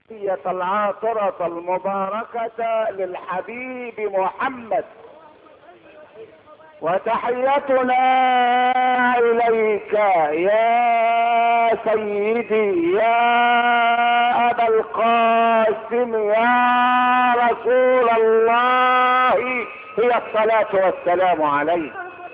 العاطرة المباركة للحبيب محمد، وتحيتنا إليك يا سيدي يا أبا القاسم يا رسول الله، هي الصلاة والسلام عليك.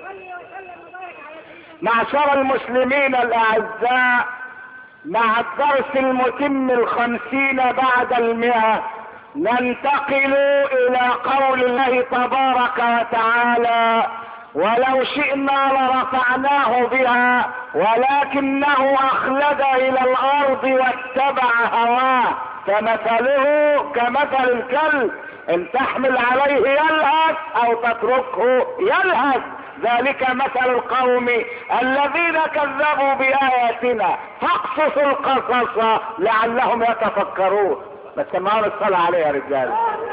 معشر المسلمين الأعزاء، مع الدرس المتم 50 بعد 100 ننتقل إلى قول الله تبارك وتعالى: ولو شئنا لرفعناه بها ولكنه أخلد إلى الأرض واتبع هواه فمثله كمثل الكلب إن تحمل عليه يلهث أو تتركه يلهث، ذلك مثل القوم الذين كذبوا بآياتنا فاقصص القصص لعلهم يتفكرون. بس سمعوا الصلاة عليه يا رجال.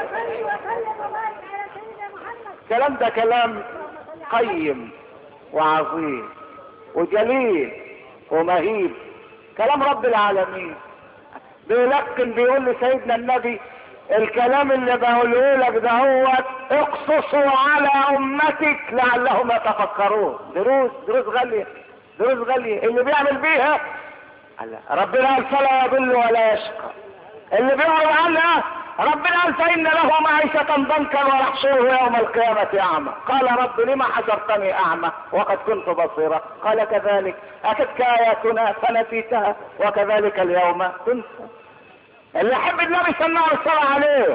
الكلام ده كلام قيم وعظيم وجليل ومهيب، كلام رب العالمين. بيلقن بيقول لسيدنا النبي: الكلام اللي بقوله لك ده هو اقصصه على امتك لعلهم يتفكرون. دروس غالية، دروس غالية اللي بيعمل بيها ربنا قال فلا يضل ولا يشقى. اللي بيعمل عنها ربنا قال فإن له معيشة ضنكا ونحشره يوم القيامة أعمى. قال: رب لما حشرتني أعمى وقد كنت بصيرا؟ قال: كذلك أتتك آياتنا فنسيتها وكذلك اليوم تنسى. اللي يحب النبي سمعوا الصلاة عليه.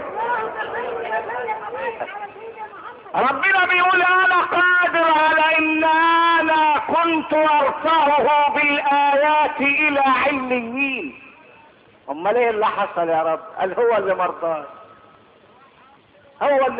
ربنا بيقول: انا قادر على ان انا كنت ارفعه بالايات الى عليين. امال ايه اللي حصل يا رب؟ قال: هو اللي مرضاش، هو اللي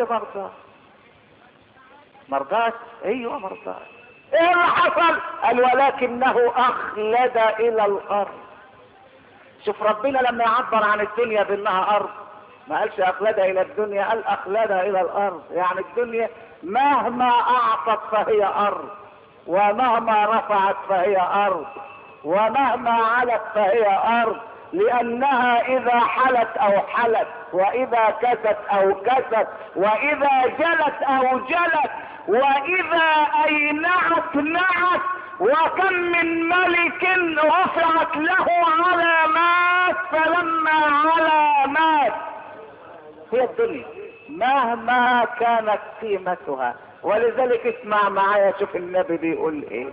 مرضاش. ايوه مرضاش. ايه اللي حصل؟ قال: ولكنه اخلد الى الارض. شوف ربنا لما يعبر عن الدنيا بانها ارض ما قالش اخلد الى الدنيا، قال اخلد الى الارض. يعني الدنيا مهما اعطت فهي ارض، ومهما رفعت فهي ارض، ومهما علت فهي ارض، لانها اذا حلت او حلت، واذا كست او كست، واذا جلت او جلت، واذا اينعت نعت. وكم من ملك رفعت له علامات فلما علامات. هي الدنيا مهما كانت قيمتها. ولذلك اسمع معايا، شوف النبي بيقول ايه.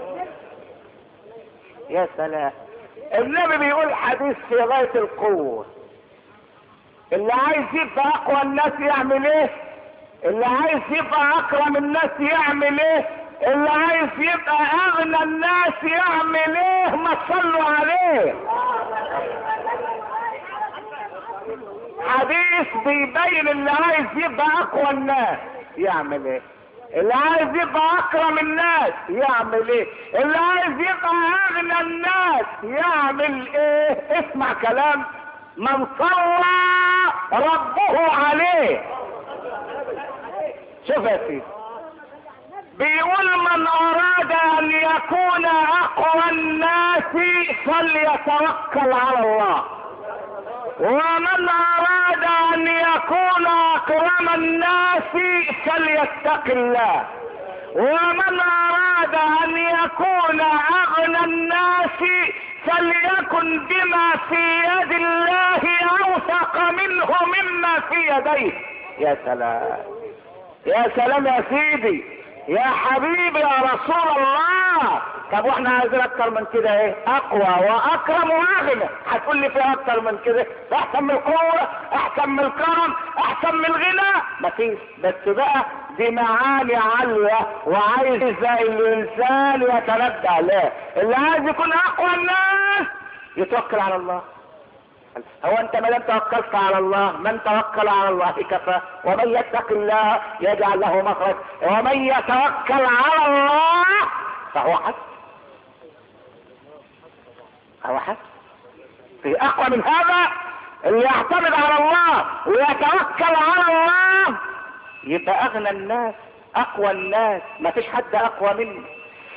يا سلام، النبي بيقول حديث في غاية القوة. اللي عايز يبقى اقوى الناس يعمل ايه؟ اللي عايز يبقى اكرم الناس يعمل ايه؟ اللي عايز يبقى اغنى الناس يعمل ايه؟ ما تصلوا عليه. حديث بيبين اللي عايز يبقى اقوى الناس يعمل ايه، اللي عايز يبقى اكرم الناس يعمل ايه، اللي عايز يبقى اغنى الناس يعمل ايه. اسمع كلام من صلى ربه عليه. شوف يا سيدي، بيقول: من اراد ان يكون اقوى الناس فليتوكل على الله، ومن اراد ان يكون اكرم الناس فليتق الله، ومن اراد ان يكون اغنى الناس فليكن بما في يد الله اوثق منه مما في يديه. يا سلام يا سلام يا سيدي يا حبيبي يا رسول الله. طب واحنا عايزين اكتر من كده ايه؟ اقوى واكرم واغنى. هتقول لي في اكتر من كده؟ احسن من القوه، احسن من الكرم، احسن من الغنى؟ مفيش. بس بقى دي معاني عاليه وعايز الانسان يتردى عليه. اللي عايز يكون اقوى الناس يتوكل على الله. هو انت ما دام توكلت على الله، من توكل على الله كفى، ومن يتق الله يجعل له مخرج، ومن يتوكل على الله فهو حسب. هو حسب. في اقوى من هذا؟ اللي يعتمد على الله ويتوكل على الله يبقى اغنى الناس، اقوى الناس، ما فيش حد اقوى منه.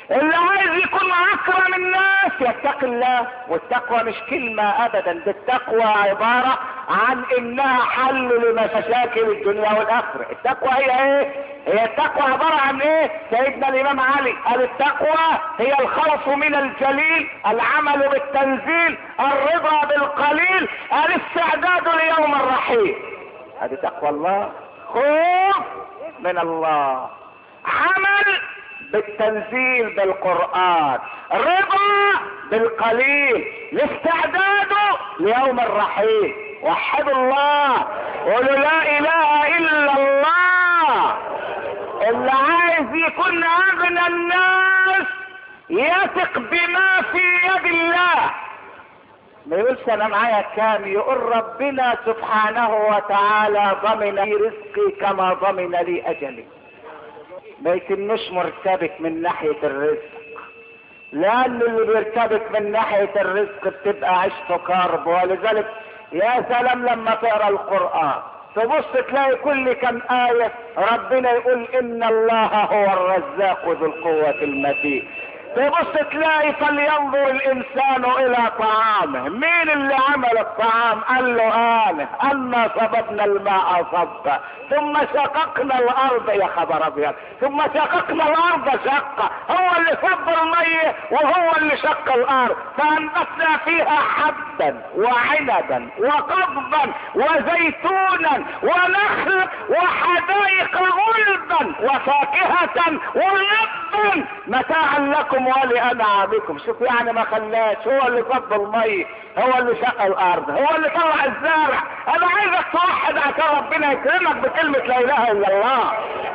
اللي عايز يكون اكرم الناس يتقي الله. والتقوى مش كلمة ابدا، دي التقوى عبارة عن انها حل لمشاكل الدنيا والاخرة. التقوى هي ايه؟ هي التقوى عبارة عن ايه؟ سيدنا الامام علي قال التقوى هي الخوف من الجليل، العمل بالتنزيل، الرضا بالقليل، الاستعداد ليوم الرحيل. هذه تقوى الله، خوف من الله، عمل بالتنزيل بالقرآن، رضا بالقليل، الاستعداد ليوم الرحيل. وحدوا الله، قولوا لا اله الا الله. اللي عايز يكون اغنى الناس يثق بما في يد الله. ما يقولش انا معايا كام، يقول ربنا سبحانه وتعالى ضمن لي رزقي كما ضمن لي اجلي. ما يتمش مرتبك من ناحية الرزق، لان اللي بيرتبك من ناحية الرزق بتبقى عيشته كرب. ولذلك يا سلام لما تقرا القرآن تبص تلاقي كل كم آية ربنا يقول ان الله هو الرزاق ذو القوة المتين. تبص تلاقي فلينظر الانسان الى طعامه. مين اللي عمل الطعام؟ قال له انا صببنا الماء صبا ثم شققنا الارض، يا خبر ابيض، ثم شققنا الارض شقا. هو اللي صب المية وهو اللي شق الارض، فانبتنا فيها حبا وعنبا وقضبا وزيتونا ونخل وحدائق غلبا وفاكهة ونبا متاعا لكم ولأنعامكم. شوف يعني ما خلاش، هو اللي صب المي، هو اللي شق الارض، هو اللي طلع الزرع. انا عايزك توحد عشان ربنا يكرمك بكلمة لا اله الا الله.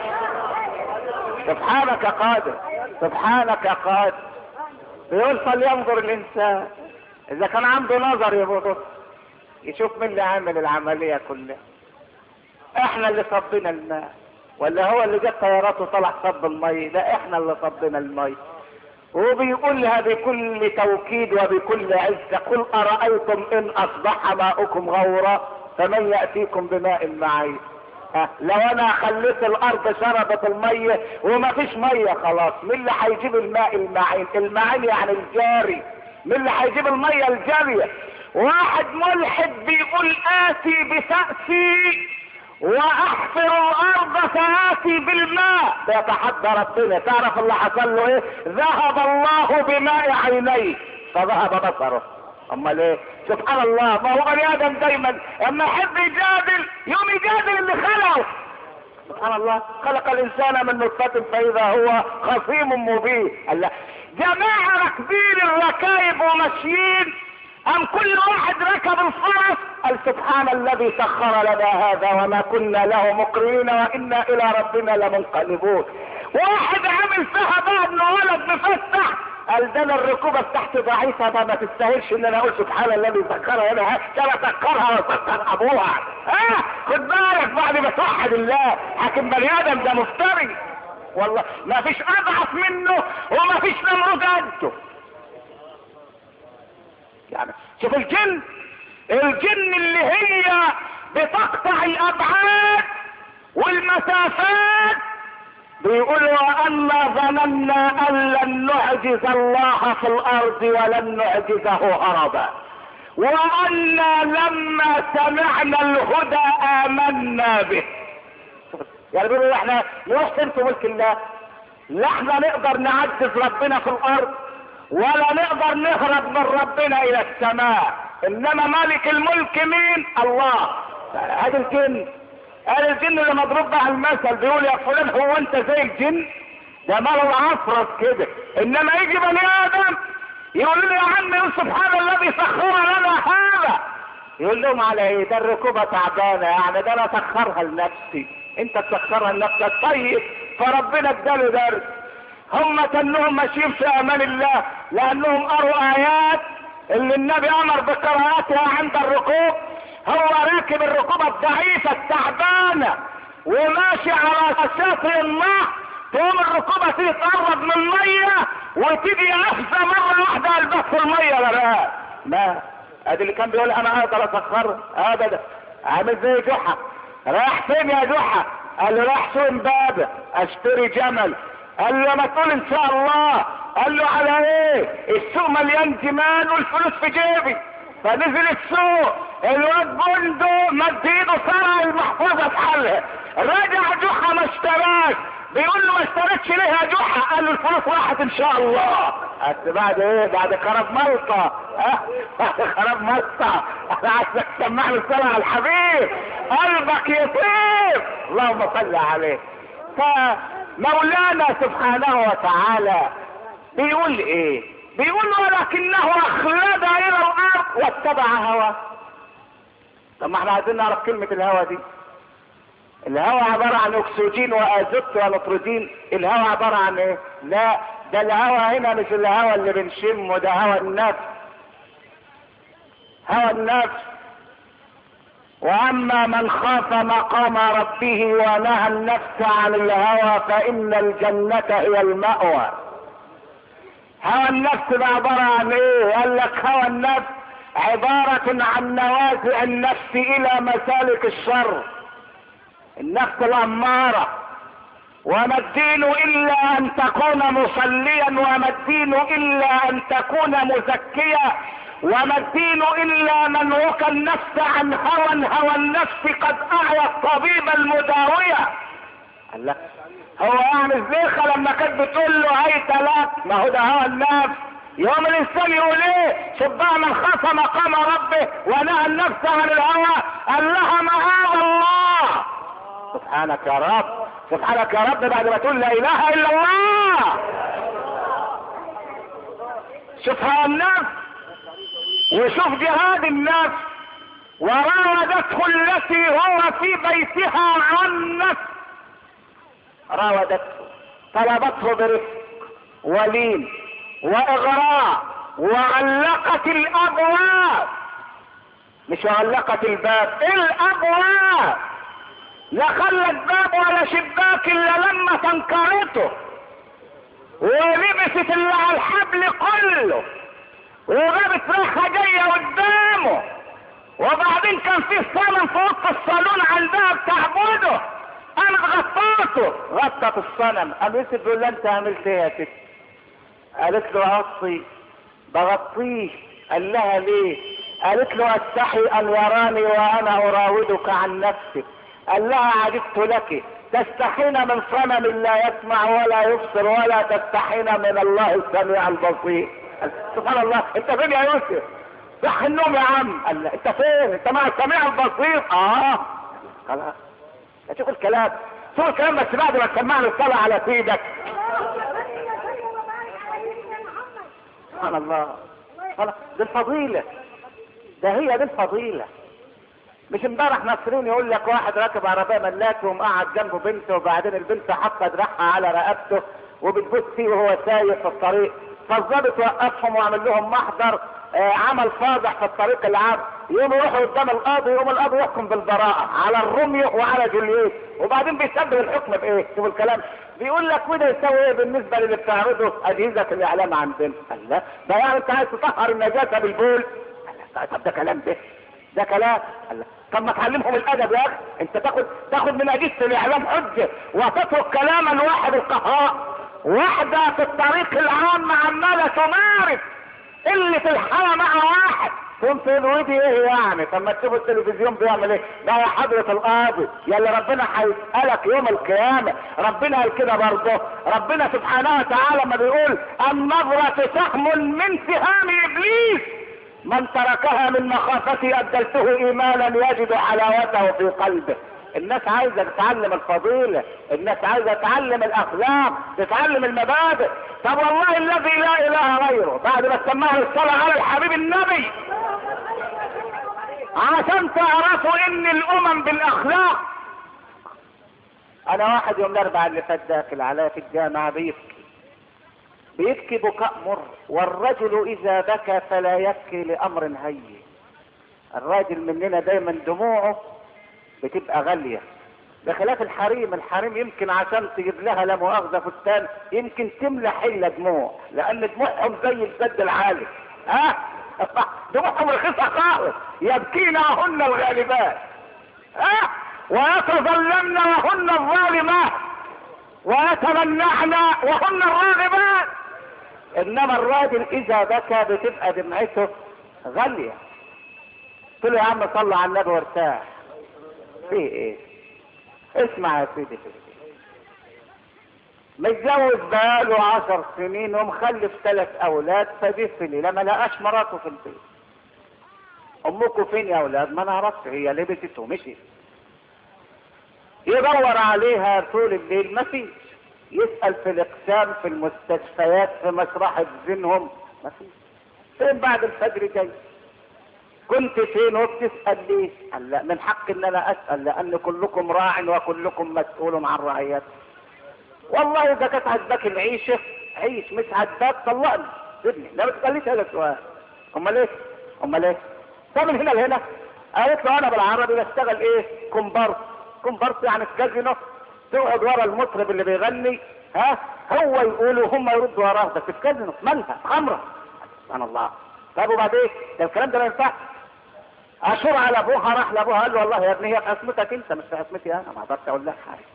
سبحانك يا قادر، سبحانك يا قادر. بيقول فلينظر الانسان، اذا كان عنده نظر يبص يشوف مين اللي عامل العملية كلها. احنا اللي صبنا الماء ولا هو اللي جاب طيارات وطلع صب المي؟ لا احنا اللي صبنا المي. وبيقولها بكل توكيد وبكل عزة، قل أرأيتم إن أصبح ماؤكم غورا فمن يأتيكم بماء معين. لو أنا خليت الأرض شربت المية وما فيش مية خلاص، مين اللي هيجيب الماء المعين؟ المعين يعني الجاري. مين اللي هيجيب المية الجارية؟ واحد ملحد بيقول آتي بفأسي واحفر الارض فآتي بالماء، بيتحدى ربنا. تعرف اللي حصل له ايه؟ ذهب الله بماء عينيه فذهب بصره. امال ايه؟ سبحان الله. ما هو بني ادم دايما اما يحب يجادل يوم يجادل اللي خلقه. سبحان الله، خلق الانسان من نطفة فاذا هو خصيم مبين. الله، جماعة راكبين الركائب وماشيين، ام كل واحد ركب الفرس قال سبحان الذي سخر لنا هذا وما كنا له مقرنين وانا الى ربنا لمنقلبون. واحد عامل فيها بقى ابن ولد مفتح قال ده انا الركوبه بتاعتي ضعيفه، ما تستاهلش ان انا اقول سبحان الذي سخرها لنا، كما سخرها وسخر ابوها. خد بالك بعد ما توحد الله. حاكم بني ادم ده مفتري والله، ما فيش اضعف منه وما فيش نمرود قده. يعني شوف الجن اللي هي بتقطع الابعاد والمسافات، بيقولوا وأنا ظننا ان لن نعجز الله في الارض ولن نعجزه هربا، وأنا لما سمعنا الهدى آمنا به. يعني بيقولوا احنا نروح فين في ملك الله؟ لا احنا نقدر نعجز ربنا في الارض ولا نقدر نهرب من ربنا الى السماء، انما مالك الملك مين؟ الله. هذا الجن، هذا الجن اللي مضروب بقى المثل بيقول يا فلان هو انت زي الجن؟ ده ماله العفرس كده. انما يجي بني ادم يقول له يا عم سبحان الذي سخر لنا هذا، يقول لهم على ايه؟ ده الركوبه تعبانه، يعني ده انا سخرها لنفسي، انت تسخرها لنفسك. طيب فربنا اداله درس. هم كانهم ماشيين في امان الله لانهم قروا ايات اللي النبي امر بقراءتها عند الركوب. هو راكب الركوبه الضعيفه التعبانه وماشي على شاطئ النهر، تقوم الركوبه تيجي تقرب من الميه وتيجي قفزه مره واحده البس في الميه غرقان. ما ادي اللي كان بيقول انا اقدر اسخرها ابدا. عامل زي جحا. رايح فين يا جحا؟ قال له رايح سوق امبابه اشتري جمل. قال له ما تقول ان شاء الله. قال له على ايه؟ السوق مليان جمال والفلوس في جيبي. فنزل السوق، الواد بندق مد ايده سرق المحفظه في حالها، رجع جحا ما اشتراش. بيقول له ما اشتريتش ليه يا جحا؟ قال له الفلوس راحت ان شاء الله. بس بعد ايه؟ بعد خراب ملطه. بعد خراب ملطه. انا عايزك تسمع لي الصلاه على الحبيب، قلبك يطيب. اللهم صل عليه. فمولانا سبحانه وتعالى بيقول ايه؟ بيقول ولكنه اخلد الى الارض واتبع هواه. طب ما احنا عايزين نعرف كلمة الهوى دي. الهوى عبارة عن اكسجين وازوت ونيتروجين. الهوى عبارة عن ايه؟ لا، ده الهوى هنا مش الهوى اللي بنشمه، ده هوى النفس. هوى النفس. واما من خاف مقام ربه ونهى النفس عن الهوى فان الجنة هي المأوى. هوى النفس ده عبارة عن ايه؟ قال لك هوى النفس عبارة عن نوازع النفس الى مسالك الشر. النفس الامارة. وما الدين الا ان تكون مصليا، وما الدين الا ان تكون مزكيا، وما الدين الا من وكى النفس عن هوى النفس قد اعيا الطبيب المداوية. قال لك هو يعني الزيخة لما كانت بتقول له هيت لك، ما هو ده هوى النفس. يوم الانسان يقول ايه؟ شبع من خاف مقام ربه ونهى النفس عن الهوى قال لها معاذ الله. سبحانك يا رب، سبحانك يا رب، بعد ما تقول لا اله الا الله. شوف هوى النفس وشوف جهاد النفس. وراودته التي هو في بيتها عن نفس. راودته، طلبته برفق ولين واغراء، وغلقت الابواب. مش غلقت الباب، الابواب. لا خلت باب ولا شباك الا لما تنكرته، ولبست اللي على الحبل كله، وجابت ريحه جايه قدامه. وبعدين كان في صنم في وسط الصالون عندها بتعبده، قامت غطاته، غطت الصنم. قام يوسف بيقول لها انت عملت ايه يا ست؟ قالت له اغطي. بغطيه. قال لها ليه؟ قالت له استحي ان يراني وانا اراودك عن نفسي. قال لها عجبت لك، تستحين من صنم لا يسمع ولا يبصر، ولا تستحين من الله السميع البصير. سبحان الله. انت فين يا يوسف؟ صح النوم يا عم. قال لا انت فين؟ انت مع السميع البصير. خلاص شوف الكلام، شوف الكلام، بس بعد ما تسمعني الصلاة على سيدك. سبحان الله. دي الفضيلة، ده هي دي الفضيلة. مش امبارح ناصرين يقول لك واحد راكب عربية ملاكي ومقعد جنبه بنته، وبعدين البنت حاطة دراعها على رقبته وبتبص فيه وهو سايق في الطريق، فالظابط وقفهم وعمل لهم محضر عمل فاضح في الطريق العام. يقوم يروحوا قدام القاضي، يقوم القاضي يحكم بالبراءة على الروميو وعلى جولييت، وبعدين بيسبب الحكم بايه؟ شوف الكلام. بيقول لك وده يسوي ايه بالنسبة للي بتعرضه اجهزة الاعلام عندنا؟ قال لا ده يعني انت عايز تطهر النجاسة بالبول؟ قال طب ده كلام ده كلام. قال لا طب ما تعلمهم الادب يا اخي. انت تاخد من اجهزة الاعلام حجة وتترك كلام الواحد القهار. واحدة في الطريق العام عمالة تمارس اللي في الحالة مع واحد، كنت ودي ايه يعني؟ طب ما تشوف التلفزيون بيعمل ايه؟ ده يا حضرة القاضي يا اللي ربنا هيسألك يوم القيامة. ربنا قال كده برضه، ربنا سبحانه وتعالى ما بيقول النظرة سهم من سهام ابليس من تركها من مخافتي ابدلته ايمانا يجد حلاوته في قلبه. الناس عايزة تتعلم الفضيلة، الناس عايزة تتعلم الاخلاق، تتعلم المبادئ. طب والله الذي لا اله غيره، بعد ما تسمعوا الصلاة على الحبيب النبي عشان تعرفوا ان الامم بالاخلاق. انا واحد يوم الاربعاء اللي فات داخل عليا في الجامعة بيبكي بكاء مر، والرجل اذا بكى فلا يبكي لامر هين. الراجل مننا دايما دموعه بتبقى غالية، بخلاف الحريم يمكن عشان تجيب لها لا مؤاخذة فستان يمكن تملى حلة دموع، لان دموعهم زي السد العالي. دموعهم رخيصة خالص. يبكينهن الغالبات ويتظلمن وهن الظالمات، ويتمنعن وهن الراغبات. انما الراجل اذا بكى بتبقى دمعته غالية. قلت له يا عم صلى على النبي وارتاح. في ايه؟ اسمع يا سيدي، متجوز بقاله 10 سنين ومخلف 3 اولاد، فجه في ليلة ما لقاش مراته في البيت. امكم فين يا اولاد؟ ما نعرفش، هي لبست ومشيت. يدور عليها طول الليل ما فيش، يسأل في الاقسام، في المستشفيات، في مشرحة زينهم، ما فيش. فين بعد الفجر جاي؟ كنت فين وبتسأل ليه؟ قال لا، من حق ان انا اسأل لان كلكم راع وكلكم مسؤول عن رعيته. والله اذا كانت عجباك العيشة عيش، مش عجباك طلقني سيبني. لا ما تسأليش هذا السؤال. امال ايه؟ امال ايه؟ طب من هنا لهنا. قالت له انا بالعربي بشتغل ايه؟ كومبارس. كومبارس يعني في كازينو، تقعد ورا المطرب اللي بيغني، ها، هو يقول وهم يردوا وراه، بس في كازينو مالها خمره. سبحان الله. طب وبعدين؟ ده الكلام ده ما ينفعش. اشور على ابوها، راح لابوها قال له والله يا ابني هي في عصمتك انت مش في عصمتي انا، ما اقدرش اقول لك حاجه.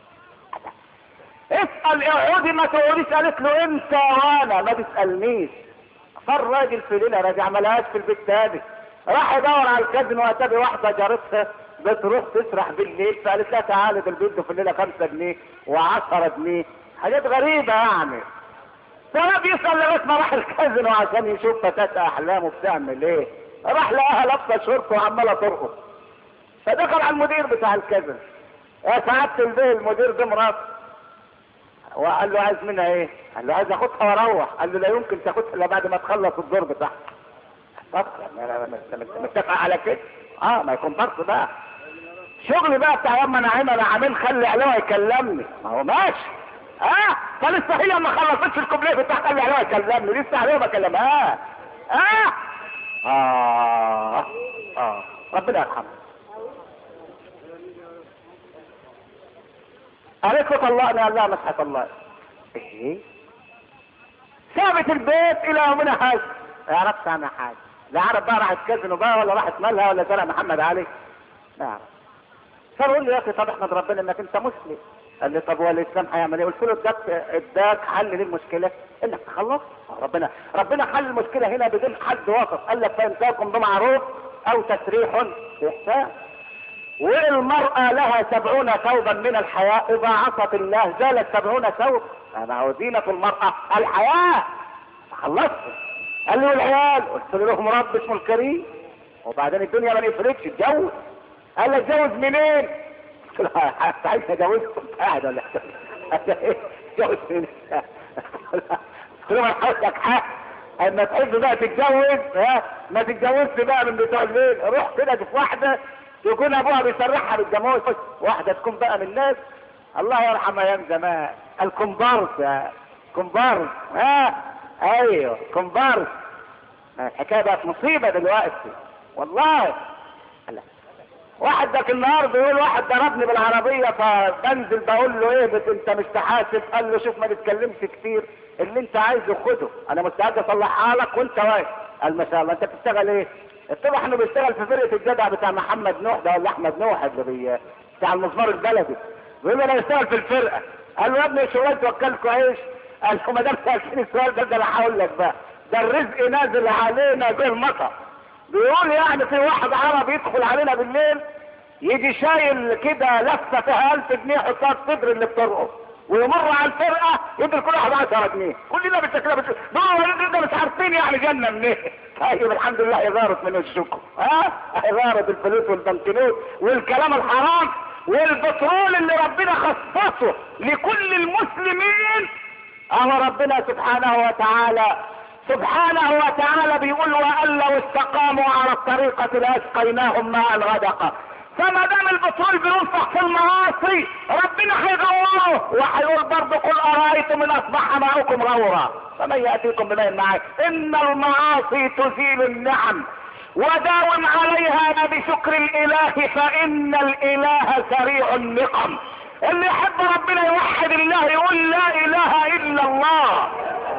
اسال اقعدي ما تقعديش. قالت له انت وانا ما تسالنيش. فالراجل في ليله راجع ما لقاش في البيت تاني، راح يدور على الكازينو واتى واحده جارتها بتروح تسرح بالليل، فقالت لها تعالى ده البيت في الليله 5 جنيه و10 جنيه، حاجات غريبه يعني. فلا بيسال لغايه ما راح الكازينو عشان يشوف فتاه احلامه بتعمل ايه، راح لقاها لابسه شورت وعماله ترقص. فدخل على المدير بتاع الكازينو، يا سعاده البيه المدير ده مراته. وقال له عايز منها ايه؟ قال له عايز اخدها واروح. قال له لا يمكن تاخدها الا بعد ما تخلص الدور بتاعها. متفق على كده؟ ما يكون برضه بقى شغل بقى بتاع ياما نعيمه انا عامل خلي علوه يكلمني، ما هو ماشي. فلسه هي ما خلصتش الكوبليه بتاع خلي علوه يكلمني، لسه علوه بكلمها. ربنا يرحمه. قالت له طلقني، قال لها مش هطلقني. ايه؟ سابت البيت الى يومنا هذا ما يعرفش عنها حاجه. لا عارف بقى راحت كازينو بقى ولا راحت مالها ولا سرق محمد علي، لا عارف. فبقول له يا اخي طب احمد ربنا انك انت مسلم. قال لي طب هو الاسلام هيعمل ايه؟ قلت له اداك حل للمشكله انك تخلص. ربنا حل المشكله هنا بدون حد وسط. قال لك فامساكم بمعروف او تسريح باحسان. والمرأة لها 70 ثوبا من الحياء، اذا عصت الله زالت 70 ثوب. هذا هو زينة المرأة الحياء. خلصت. قال له العيال، قلت له لهم رب اسمه الكريم. وبعدين الدنيا ما نفرقش، اتجوز. قال لي اتجوز منين؟ قلت له عايز اتجوز كنت قاعد ولا اتجوز منين؟ قلت له ما حضرتك حق اما تحب بقى تتجوز ما تتجوزش بقى من بتوع الليل. روح كده شوف واحده يكون ابوها بيسرحها بالجمهور، واحده تكون بقى من الناس الله يرحم ايام زمان الكومبارس. كومبارس ايوه كومبارس. الحكايه بقت مصيبه دلوقتي والله. واحد ذاك النهار بيقول واحد ضربني بالعربيه، فبنزل بقول له ايه بس انت مش تحاسب؟ قال له شوف ما تتكلمش كتير، اللي انت عايزه خده، انا مستعد اصلحها لك وانت واقف. قال ما شاء الله انت بتشتغل ايه؟ اتضح انه بيشتغل في فرقه الجدع بتاع محمد نوح ده ولا احمد نوح اللي بتاع المزمار البلدي. بيقول له انا بشتغل في الفرقه. قال له يا ابني شغلت وكلكوا عيش. قال له ما دام سالتني السؤال ده انا هقول لك بقى، ده الرزق نازل علينا زي المطر. بيقول يعني في واحد عربي يدخل علينا بالليل يجي شايل كده لفه فيها 1000 جنيه يحطها في صدر اللي بترقص، ويمر على الفرقه يدي كل واحد 10 جنيه. كلنا بالشكل ده مش عارفين يعني جنه منين. طيب الحمد لله إدارة من الشكر. إدارة الفلوس والبنكنوت والكلام الحرام والبترول اللي ربنا خصصه لكل المسلمين. ربنا سبحانه وتعالى بيقول وأن لو استقاموا على الطريقة لأسقيناهم ماء غدقا. فما دام البترول بينفق في المعاصي ربنا هيغوره، وهيقول برضه قل أرأيتم إن أصبح ماؤكم غورا فمن يأتيكم بماء معين. إن المعاصي تزيل النعم وداوم عليها بشكر الإله فإن الإله سريع النقم. اللي يحب ربنا يوحد الله يقول لا إله إلا الله.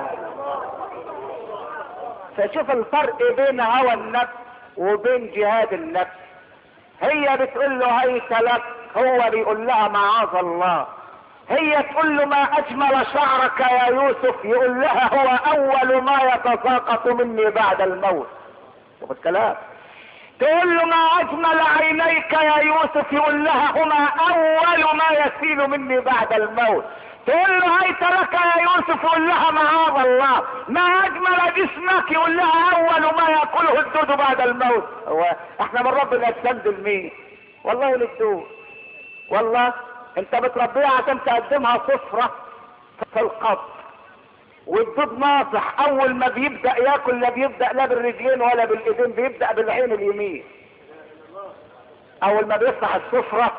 فشوف الفرق بين هوى النفس وبين جهاد النفس. هي بتقول له هيت لك، هو بيقول لها معاذ الله. هي تقول له ما اجمل شعرك يا يوسف، يقول لها هو اول ما يتساقط مني بعد الموت. شوف الكلام. تقول له ما اجمل عينيك يا يوسف، يقول لها هما اول ما يسيل مني بعد الموت. تقول له هيت لك يا يوسف، يقول لها معاذ الله. ما اجمل جسمك، يقول لها اول ما ياكله الدود بعد الموت. هو احنا من ربنا نستندل مين؟ والله للدود. والله انت بتربيها عشان تقدمها صفرة في القبر، والدود ناصح اول ما بيبدأ ياكل لا بيبدأ لا بالرجلين ولا بالايدين، بيبدأ بالعين اليمين. اول ما بيفتح السفرة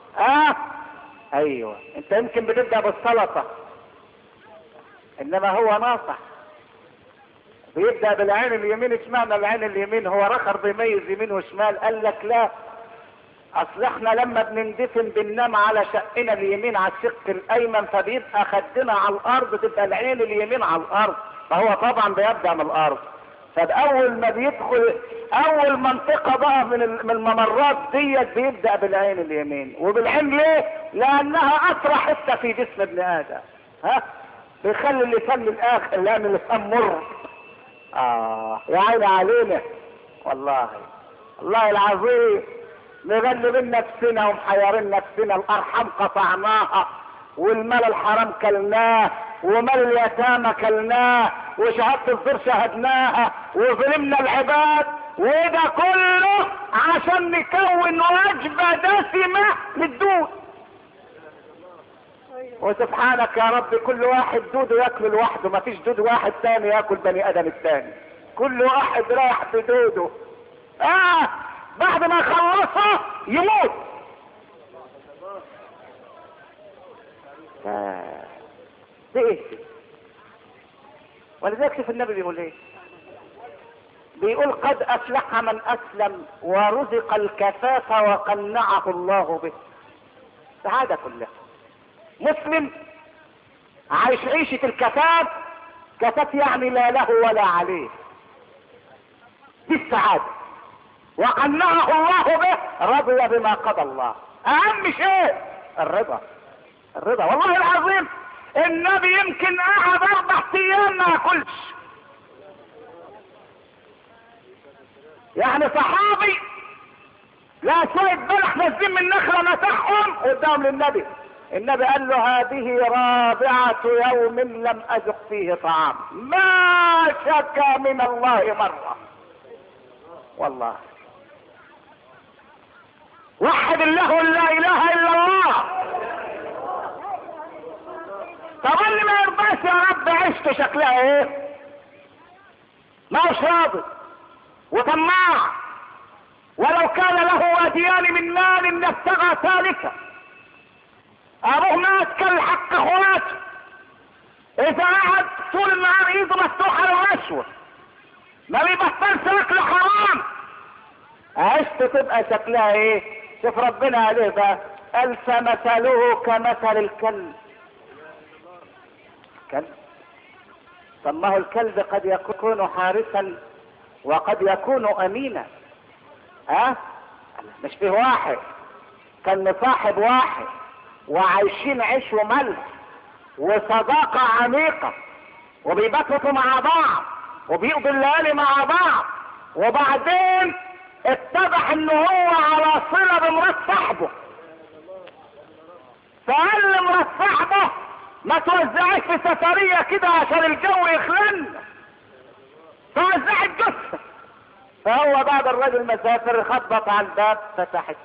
ايوه انت يمكن بتبدأ بالسلطة، انما هو ناصح بيبدأ بالعين اليمين. اشمعنى العين اليمين؟ هو رخر بيميز يمين وشمال. قال لك لا، اصل احنا لما بنندفن بننام على شقنا اليمين على الشق الايمن، فبيبقى خدنا على الارض، تبقى العين اليمين على الارض، فهو طبعا بيبدأ من الارض. فاول ما بيدخل اول منطقة بقى من الممرات ديت بيبدأ بالعين اليمين. وبالعين ليه؟ لانها اسرع حتة في جسم ابن ادم. بيخلي اللسان للاخر، لان اللسان مر. يا عيني علينا والله. والله العظيم مغلبين نفسنا ومحيرين نفسنا. الارحام قطعناها، والمال الحرام كلناه، ومال اليتامى كلناه، وشهادة الزور شهدناها، وظلمنا العباد، وده كله عشان نكون وجبة دسمة للدود. وسبحانك يا رب كل واحد دوده ياكل لوحده، مفيش دود واحد تاني ياكل بني ادم التاني، كل واحد رايح بدوده. بعد ما يخلصه يموت. ده ايه؟ ولذلك شوف النبي بيقول ايه؟ بيقول قد افلح من اسلم ورزق الكفاف وقنعه الله به. السعادة كلها. مسلم عايش عيشة الكفاف، كفاف يعني لا له ولا عليه، دي السعادة. وقنعه الله به، رضي بما قضى الله. اهم شيء الرضا. الرضا. والله العظيم النبي يمكن قعد 4 ايام ما ياكلش. يعني صحابي لا شوية بلح نازلين من نخلة مسحهم قدام للنبي. النبي قال له هذه رابعة يوم لم أذق فيه طعام، ما شكى من الله مرة. والله وحد الله لا اله الا الله. طب اللي ما يرضاش يا رب عيشته شكلها ايه؟ ما هوش راضي وطماع، ولو كان له واديان من مال لابتغى ثالثا. ابوه مات كان حق اخواته، اذا قعد طول النهار ايده مفتوحه للرشوه، ما بيبطلش اكل حرام، عيشته تبقى شكلها ايه؟ شوف ربنا عليه بقى، قال فمثله كمثل الكلب. كلب. طب ما هو الكلب قد يكون حارسا وقد يكون امينا. مش فيه واحد كان مصاحب واحد وعايشين عيش وملح وصداقة عميقة، وبيبسطوا مع بعض وبيقضوا الليالي مع بعض، وبعدين اتضح ان هو على صلة بمرات صاحبه، فقال لمرات صاحبه ما توزعيش في سفرية كده عشان الجو يخلن، فوزعت جثة. فهو بعد الراجل مسافر خبط على الباب، فتحت.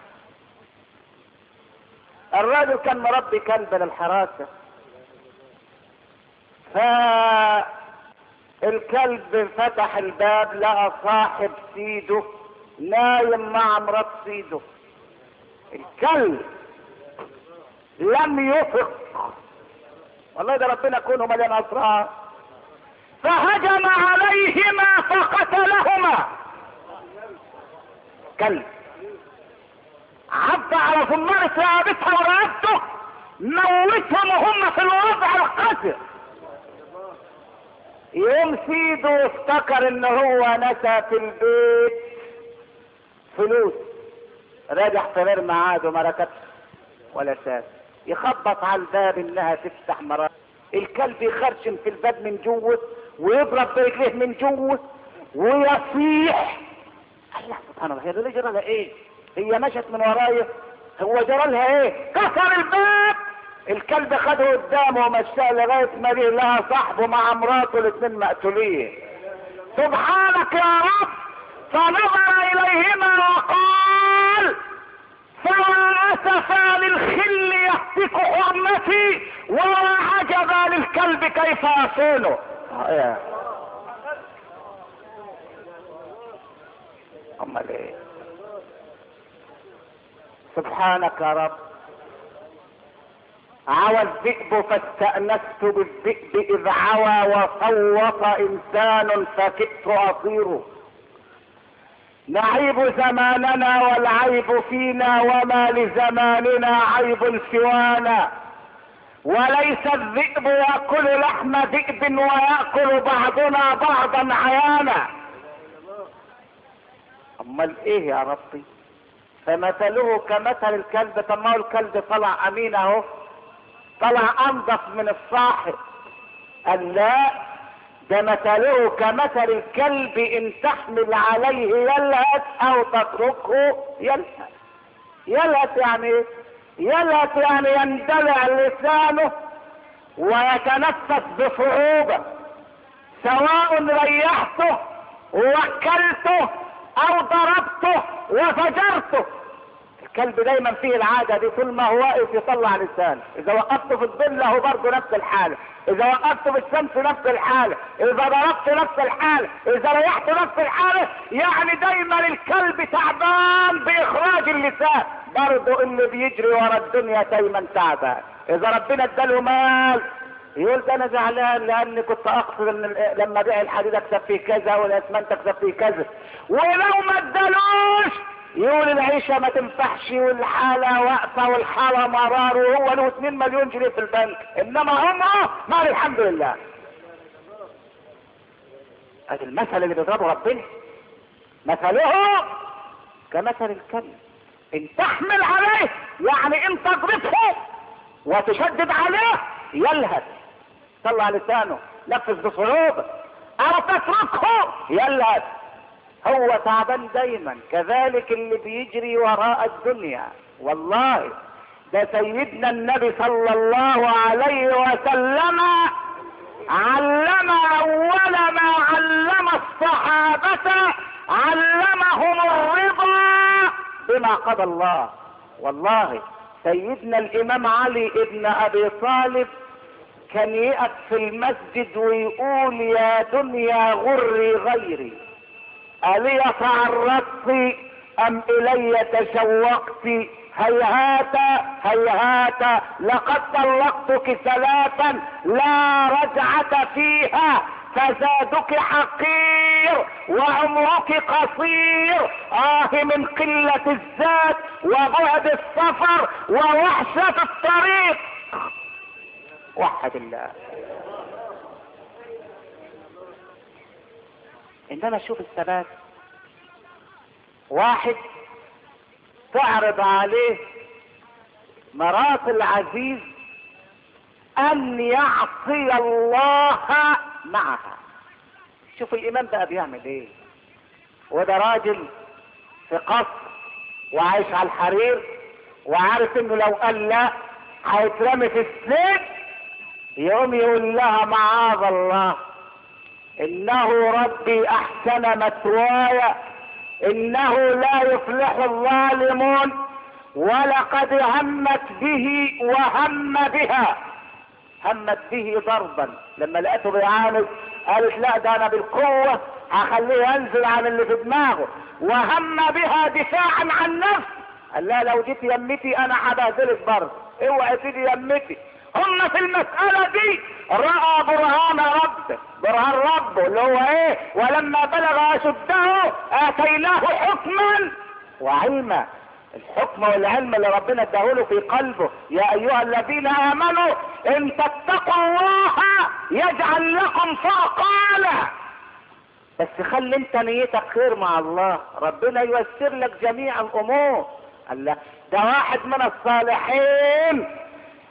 الراجل كان مربي كلب للحراسة، فالكلب فتح الباب لقى صاحب سيده نايم مع مرات سيده. الكلب لم يفق، والله ده ربنا كونه مليان اسرار، فهجم عليهما فقتلهما. كلب عض على ثمار ثابتها ورقبته، موتهم وهم في الوضع القذر. يوم سيده افتكر ان هو نسى في البيت فلوس، راجع في غير ميعاده، ما ركبش ولا شاف. يخبط على الباب انها تفتح مرات، الكلب يخرشم في الباب من جوه ويضرب برجليه من جوه ويصيح. الله سبحان الله، هي دي جرى لها ايه؟ هي مشت من ورايا، هو جرى لها ايه؟ كسر الباب، الكلب خده قدامه ومشاه لغايه ما جه لها صاحبه مع مراته الاثنين مقتولين. سبحانك يا رب. فنظر اليهما وقال فيا اسفا للخل يهتك حرمتي ولا عجبا للكلب كيف يصونه. امال ايه؟ سبحانك يا رب. عوى الذئب فاستأنست بالذئب إذ عوى وصوت إنسان فكئت أطيره. نعيب زماننا والعيب فينا وما لزماننا عيب سوانا، وليس الذئب يأكل لحم ذئب ويأكل بعضنا بعضا عيانا. امال ايه يا ربي؟ فمثله كمثل الكلب. طب ما هو الكلب طلع امين اهو، طلع انضف من الصاحب. قال لا، ده مثله كمثل الكلب ان تحمل عليه يلهث او تتركه يلهث. يلهث يعني ايه؟ يلهث يعني يندلع لسانه ويتنفس بصعوبة، سواء ريحته ووكلته او ضربته وفجرته. الكلب دايما فيه العادة دي، طول ما هو واقف يطلع لسانه. اذا وقفته في الظل هو برضه نفس الحالة، اذا وقفته في الشمس نفس الحالة، اذا ضربته نفس الحالة، اذا ريحته نفس الحالة. يعني دايما الكلب تعبان باخراج اللسان. برضه اللي بيجري ورا الدنيا دايما تعبان. اذا ربنا اداله مال يقول ده انا زعلان لاني كنت اقصد ان لما بيع الحديد اكسب فيه كذا والاسمنت اكسب فيه كذا. ولو ما ادالوش يقول العيشه ما تنفعش والحاله واقفه والحاله مرار، وهو له 2 مليون جنيه في البنك، انما هم مال الحمد لله. ادي المثل اللي بيضربه ربنا، مثله كمثل الكلب ان تحمل عليه، يعني ان تضربه وتشدد عليه يلهث، طلع لسانه نفس بصعوبة، او تتركه يلهث، هو تعبان دايما. كذلك اللي بيجري وراء الدنيا. والله ده سيدنا النبي صلى الله عليه وسلم علم اول ما علم الصحابة، علمهم الرضا بما قضى الله. والله سيدنا الامام علي ابن ابي طالب كان يقف في المسجد ويقول يا دنيا غري غيري، الي تعرضت ام الي تشوقت، هيهات هيهات لقد طلقتك 3 لا رجعة فيها، فزادك حقير وعمرك قصير. من قلة الزاد وبعد السفر ووحشة الطريق. وحد الله. انما شوف الثبات، واحد تعرض عليه مرات العزيز ان يعصي الله معها. شوف الامام بقى بيعمل ايه. وده راجل في قصر وعايش على الحرير وعارف انه لو قال لا هيترمي في السجن، يقوم يقول لها معاذ الله، انه ربي احسن مثواي، انه لا يفلح الظالمون، ولقد همت به وهم بها. همت به ضربا، لما لقيته بيعاند قالت لا ده انا بالقوة هخليه ينزل عن اللي في دماغه. وهم بها دفاعا عن نفسه، قال لا لو جيت يمتي انا هبهدلك برضه، اوعي تيجي يمتي. هم في المسألة دي رأى برهان ربه، برهان ربه اللي هو ايه؟ ولما بلغ اشده اتيناه حكما وعلما. الحكم والعلم اللي ربنا اداهوله في قلبه. يا ايها الذين امنوا ان تتقوا الله يجعل لكم فرقانا. بس خلي انت نيتك خير مع الله، ربنا ييسر لك جميع الامور. الله، ده واحد من الصالحين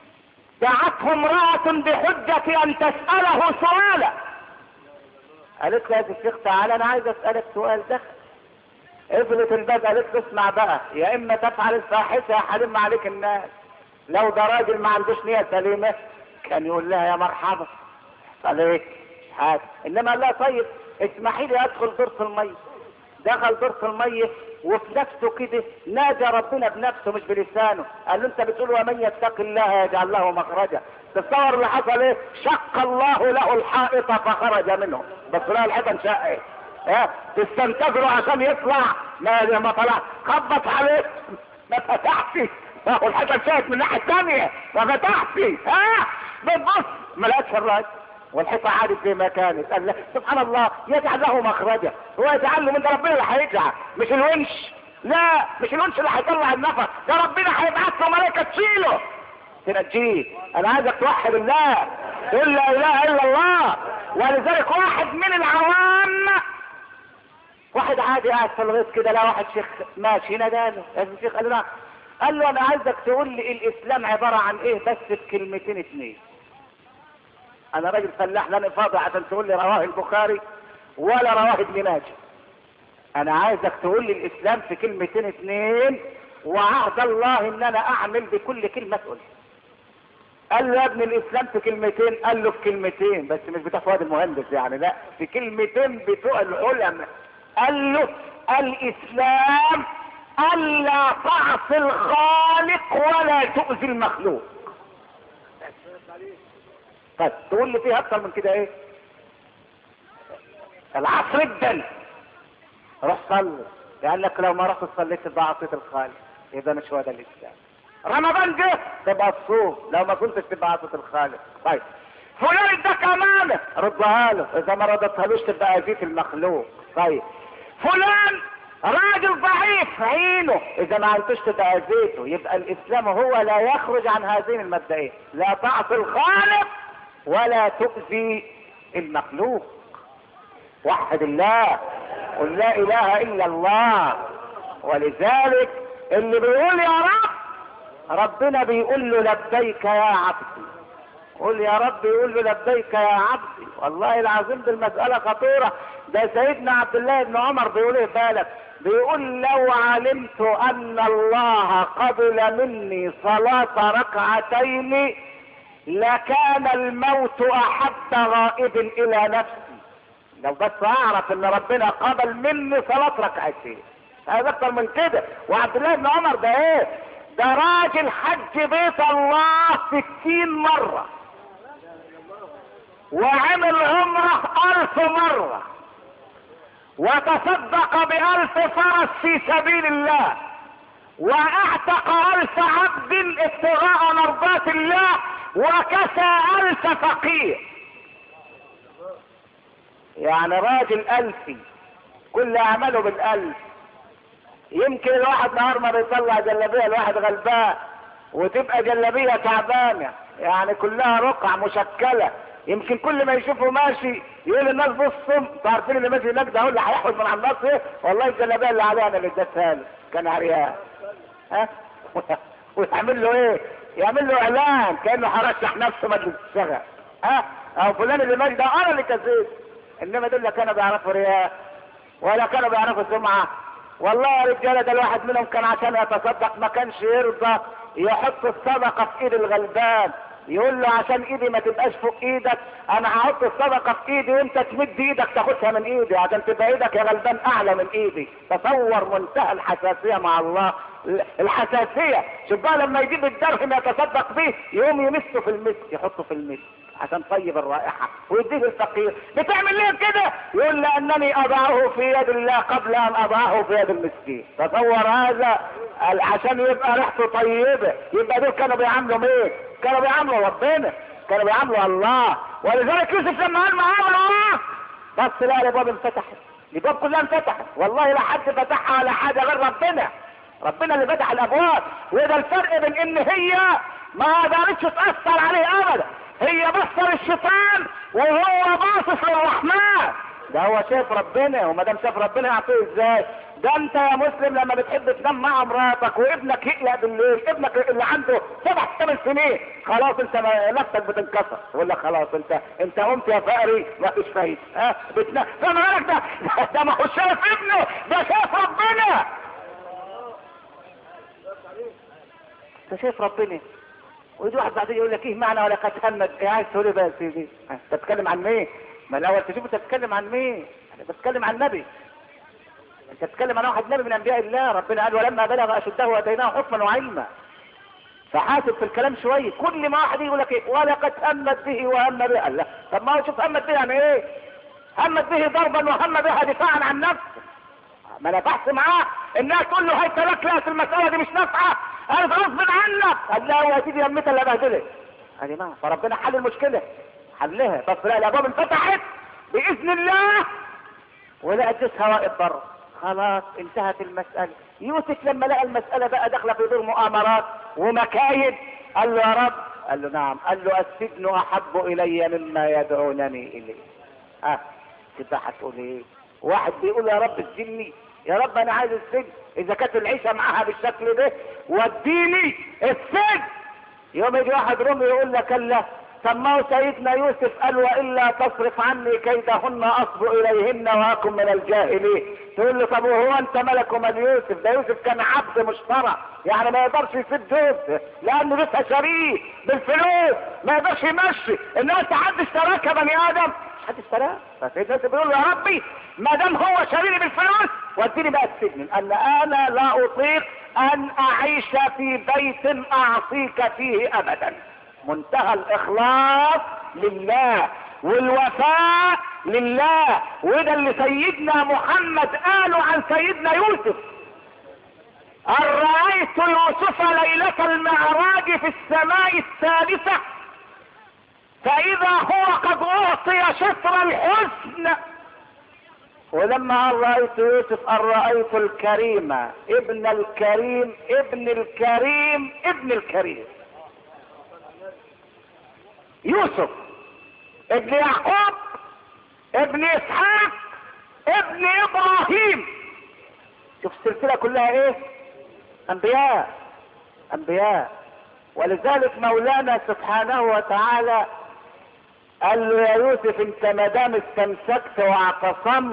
دعته امرأة بحجة ان تسأله سؤالا. قالت له يا الشيخ تعالى انا عايز اسألك سؤال. دخل قفلت الباب، قالت له اسمع بقى، يا اما تفعل الفاحشة يا حلم عليك الناس. لو ده راجل ما عندوش نية سليمة كان يقول لها يا مرحبا عليك حاجة، انما قال لها طيب اسمحي لي ادخل دورة المية. دخل دورة المية وفي نفسه كده نادى ربنا بنفسه مش بلسانه، قال له انت بتقول ومن يتق الله يجعل له مخرجا. تتصور اللي حصل ايه؟ شق الله له الحائط فخرج منه. بس لا الحيطه انشقت. تستنتظروا عشان يطلع ما طلع، خبط عليه ما فتحش، والحيطه انشقت من الناحيه الثانيه ما فتحش. بتبص ما لقاش الراجل والحيطه عادت زي ما كانت. قال له سبحان الله يجعل له مخرجا. هو يجعل له من ده ربنا اللي هيجعل، مش الونش. لا مش الونش اللي هيطلع النفس، ده ربنا هيبعت له ملائكه تشيله تنجيه. انا عايزك توحد الله، تقول لا اله الا الله. ولذلك واحد من العوام، واحد عادي قاعد في الغيط كده، لا واحد شيخ ماشي ناداله يا الشيخ، قال له نعم. قال له انا عايزك تقول لي الاسلام عباره عن ايه بس بكلمتين اتنين. انا راجل فلاح لا فاضي عشان تقول لي رواه البخاري ولا رواه ابن ماجه. انا عايزك تقول لي الاسلام في كلمتين اتنين، وعهد الله ان انا اعمل بكل كلمه تقولها. قال له يا ابن الاسلام في كلمتين. قال له في كلمتين بس مش بتوع فؤاد المهندس يعني، لا في كلمتين بتوع العلماء. قال له الاسلام الا تعصي الخالق ولا تؤذي المخلوق. طيب تقول لي فيها اكتر من كده ايه؟ العصر الدني روح صلي، قال لك لو ما رحت صليت تبقى عصيت الخالق، يبقى مش هو ده الاسلام. رمضان جه تبقى تصوم، لو ما كنتش تبقى عصيت الخالق. طيب فلان اداك امانه ردها له، اذا ما ردتهالوش تبقى اذيت المخلوق. طيب فلان راجل ضعيف عينه، اذا ما عرفتش تبقى اذيته. يبقى الاسلام هو لا يخرج عن هذين المبدئين، لا تعصي الخالق ولا تؤذي المخلوق. وحد الله، قل لا اله الا الله. ولذلك اللي بيقول يا رب ربنا بيقول له لبيك يا عبدي. قل يا رب يقول له لبيك يا عبدي. والله العظيم دي المسألة خطيرة. ده سيدنا عبد الله بن عمر بيقول ايه بالك؟ بيقول لو علمت ان الله قبل مني صلاة ركعتين لكان الموت احب غائب الى نفسي. لو بس اعرف ان ربنا قبل مني صلاة ركعتين، هذا اكتر من كده. وعبد الله بن عمر ده ايه؟ ده راجل حج بيت الله 60 مرة وعمل عمره 1000 مرة وتصدق ب1000 فرس في سبيل الله واعتق 1000 عبد ابتغاء مرضات الله وكسى 1000 فقير. يعني راجل ألفي كل اعماله بالألف. يمكن الواحد نهار ما بيطلع جلابيه الواحد غلبان وتبقى جلابيه تعبانه يعني كلها رقع مشكله، يمكن كل ما يشوفه ماشي يقول الناس بصوا عارفين اللي ماشي هناك ده هو اللي هيحوز من على الناس ايه؟ والله الجلابيه اللي عليها انا اللي اديتها له كان عريان. ويعمل له ايه؟ يعمل له اعلان كانه هرشح نفسه مجلس الشغل. او فلان اللي ماشي ده انا اللي كذبت. انما دول لا كانوا بيعرفوا رياء ولا كانوا بيعرفوا سمعه. والله يا رجاله ده الواحد منهم كان عشان يتصدق ما كانش يرضى يحط الصدقه في ايد الغلبان، يقول له عشان ايدي ما تبقاش فوق ايدك انا هحط الصدقه في ايدي وانت تمد ايدك تاخدها من ايدي عشان تبقى ايدك يا غلبان اعلى من ايدي. تصور منتهى الحساسيه مع الله، الحساسيه. شوف بقى لما يجيب الدرهم يتصدق به يقوم يمسه في المسك يحطه في المسك عشان طيب الرائحه ويديه الفقير. بتعمل ليه كده؟ يقول لانني اضعه في يد الله قبل ان اضعه في يد المسكين. تصور هذا عشان يبقى ريحته طيبه. يبقى دول كانوا بيعاملوا مين؟ كانوا بيعاملوا ربنا، كانوا بيعاملوا الله. ولذلك يوسف لما قال معامل الله بس لا الابواب انفتحت، الابواب كلها انفتحت. والله لا حد فتحها ولا حاجه غير ربنا، ربنا اللي فتح الابواب. وده الفرق بين ان هي ما قدرتش تاثر عليه ابدا، هي بصر الشيطان وهو باصص للرحمن. ده هو شايف ربنا، وما دام شاف ربنا يعطيه ازاي؟ ده انت يا مسلم لما بتحب تنام مع مراتك وابنك يقلق بالليل، ابنك اللي عنده 7 8 سنين خلاص انت نفسك بتنكسر، يقول لك خلاص انت قمت يا فقري ما فيش فايده، بتنام. فما بالك ده ما هو شايف ابنه، ده شايف ربنا. ده شايف ربنا. ويجي واحد بعدين يقول لك ايه معنى ولا قد همت، ايه عايز تقول ايه بقى يا سيدي؟ انت بتتكلم عن مين؟ ما الاول تشوف انت بتتكلم عن مين؟ انا بتكلم عن النبي. انت بتتكلم عن واحد نبي من انبياء الله، ربنا قال ولما بلغ اشده واتيناه حكما وعلما. فحاسب في الكلام شويه، كل ما واحد يقول لك ايه ولقد همت به وهم بها، لا طب ما هو شوف همت به يعني ايه؟ همت به ضربا وهم بها دفاعا عن نفسه. ما انا بحث معاه انها تقول له هاي لك لا المساله دي مش نافعه، انا غصب عنك. قال لا هو يا سيدي يمتها اللي بهدلك. ادي ما فربنا حل المشكله، حلها بس لا الابواب انفتحت باذن الله ولا جثها واقف بره، خلاص انتهت المساله. يوسف لما لقى المساله بقى داخله في دور مؤامرات ومكايد قال له يا رب، قال له نعم، قال له السجن احب الي مما يدعونني اليه. كده هتقول ايه؟ واحد بيقول يا رب اسجني، يا رب انا عايز السجن، اذا كانت العيشه معاها بالشكل ده وديني السجن. يوم يجي واحد رومي يقول لك الله سماه سيدنا يوسف قال والا تصرف عني كيدهن اصب اليهن واكن من الجاهلين. تقول له طب وهو انت ملك ومال يوسف؟ ده يوسف كان عبد مشترى، يعني ما يقدرش يسيب جوزه لانه لسه شريك بالفلوس، ما يقدرش يمشي. الناس حد اشتراك يا بني ادم؟ حد اشتراه؟ فسيدنا يوسف بيقول له يا ربي ما دام هو شاريني بالفلوس وديني بقى السجن، ان انا لا اطيق ان اعيش في بيت اعصيك فيه ابدا. منتهى الاخلاص لله والوفاء لله، وده اللي سيدنا محمد قاله عن سيدنا يوسف. ان رايت يوسف ليلة المعراج في السماء الثالثة فاذا هو قد اعطي شطر الحسن. ولما ان رايت يوسف ان رايت الكريم ابن الكريم ابن الكريم ابن الكريم. يوسف ابن يعقوب ابن اسحاق ابن ابراهيم. شوف السلسله كلها ايه؟ انبياء انبياء. ولذلك مولانا سبحانه وتعالى قال له يا يوسف انت ما دام استمسكت واعتصمت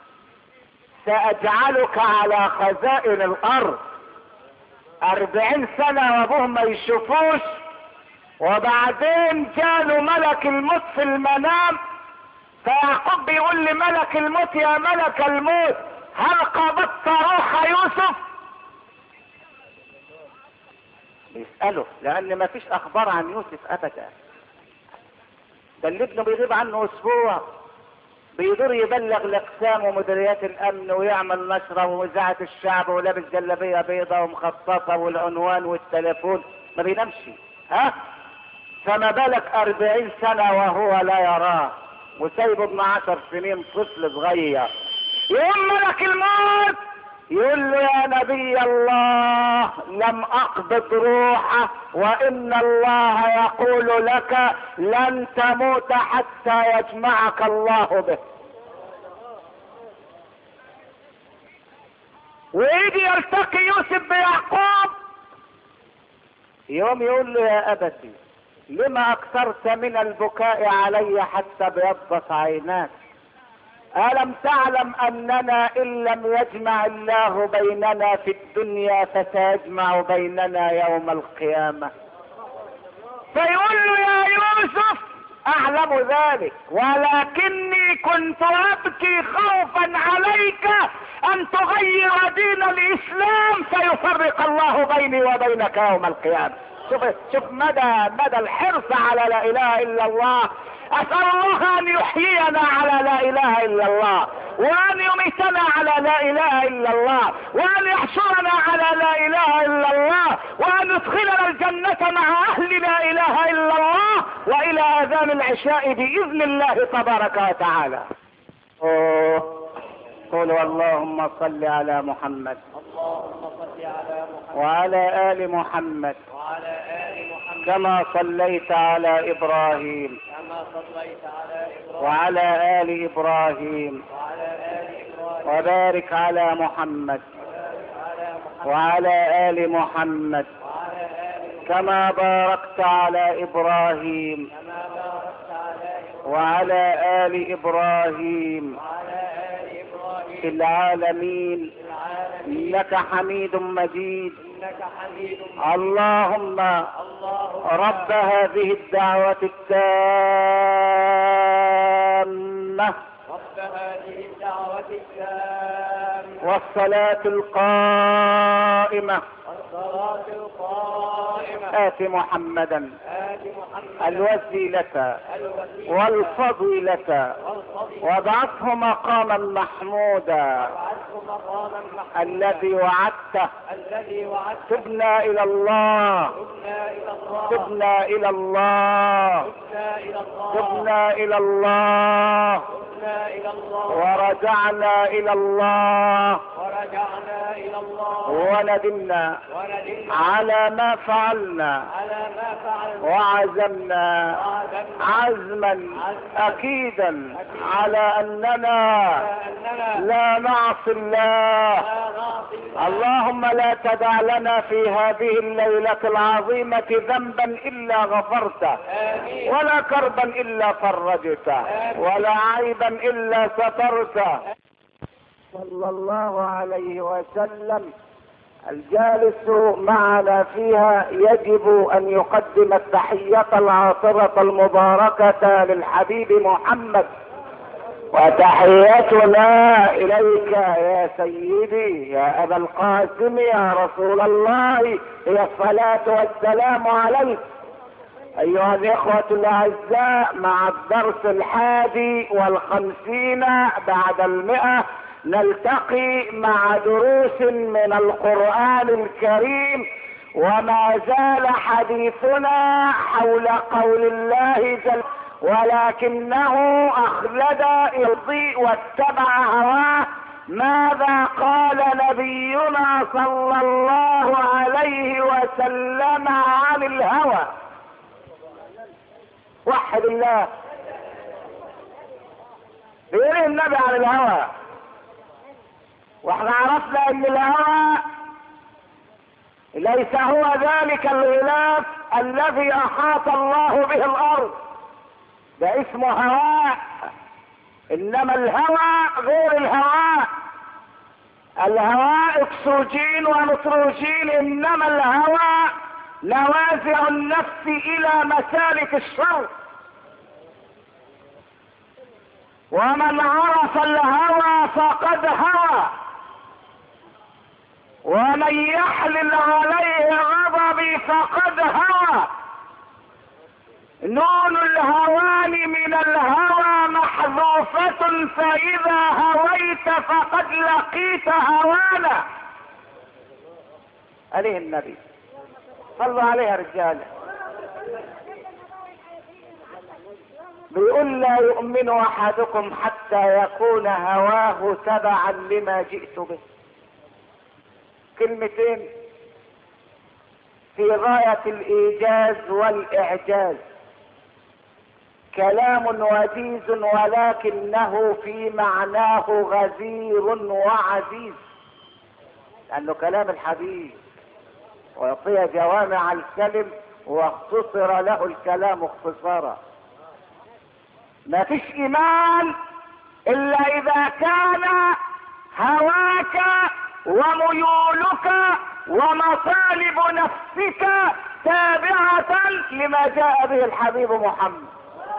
ساجعلك على خزائن الارض. 40 سنة وابوهم ما يشوفوش، وبعدين جاله ملك الموت في المنام، فيعقوب بيقول لملك الموت يا ملك الموت هل قبضت روح يوسف؟ بيسأله لان ما فيش اخبار عن يوسف ابدا. ده اللي ابنه بيغيب عنه اسبوع بيدور يبلغ الاقسام ومديريات الامن ويعمل نشره ومذاعه الشعب ولابس جلابيه بيضاء ومخططه والعنوان والتليفون ما بينامش. فما بالك 40 سنه وهو لا يراه وسايبه ابن 10 سنين طفل صغير. يقوم ملك الموت يقول له يا نبي الله لم اقبض روحه وان الله يقول لك لن تموت حتى يجمعك الله به. ويجي يلتقي يوسف بيعقوب يوم يقول له يا ابتي لما اكثرت من البكاء علي حتى بيضت عيناك؟ ألم تعلم أننا إن لم يجمع الله بيننا في الدنيا فسيجمع بيننا يوم القيامة؟ فيقول له يا يوسف أعلم ذلك ولكني كنت أبكي خوفا عليك أن تغير دين الإسلام فيفرق الله بيني وبينك يوم القيامة. شوف مدى الحرص على لا اله الا الله. اسال الله ان يحيينا على لا اله الا الله وان يميتنا على لا اله الا الله وان يحشرنا على لا اله الا الله وان يدخلنا الجنة مع اهل لا اله الا الله والى اذان العشاء باذن الله تبارك وتعالى. قولوا اللهم صل على محمد وعلى آل محمد كما صليت على إبراهيم وعلى آل إبراهيم وبارك على محمد وعلى آل محمد كما باركت على إبراهيم وعلى آل إبراهيم في العالمين إنك حميد مجيد. اللهم رب هذه الدعوة التامة والصلاة القائمة آت محمدا الوسيلة والفضيلة وابعثه مقاما محمودا الذي وعدته. تبنا إلى الله تبنا إلى الله تبنا إلى الله ورجعنا إلى الله وندمنا على ما فعلنا وعزمنا عزما أكيدا على أننا لا نعصي الله. اللهم لا تدع لنا في هذه الليلة العظيمة ذنبا إلا غفرته ولا كربا إلا فرجته ولا عيبا إلا سترته صلى الله عليه وسلم. الجالس معنا فيها يجب أن يقدم التحية العاطرة المباركة للحبيب محمد. وتحيتنا إليك يا سيدي يا أبا القاسم يا رسول الله هي الصلاة والسلام عليك. أيها الإخوة الأعزاء، مع الدرس 51 بعد 100 نلتقي مع دروس من القرآن الكريم، وما زال حديثنا حول قول الله جل، ولكنه أخلد يرضي واتبع هواه. ماذا قال نبينا صلى الله عليه وسلم عن الهوى؟ وحد الله. بيقول النبي عن الهوى، واحنا عرفنا ان الهوى ليس هو ذلك الغلاف الذي احاط الله به الارض، ده اسمه هواء، انما الهوى غير الهواء. الهواء اكسجين ونيتروجين، انما الهوى نوازع النفس الى مسالك الشر. ومن عرف الهوى فقد هوى، ومن يحلل عليه غضبي فقد هوى. نون الهوان من الهوى محذوفة، فإذا هويت فقد لقيت هوانا. عليه النبي صلوا عليه رجاله. بيقول لا يؤمن احدكم حتى يكون هواه تبعا لما جئت به. كلمتين في غاية الايجاز والاعجاز، كلام وجيز ولكنه في معناه غزير وعزيز، لانه كلام الحبيب ويعطي جوامع الكلم واختصر له الكلام اختصارا. ما فيش ايمان الا اذا كان هواك وميولك ومطالب نفسك تابعة لما جاء به الحبيب محمد.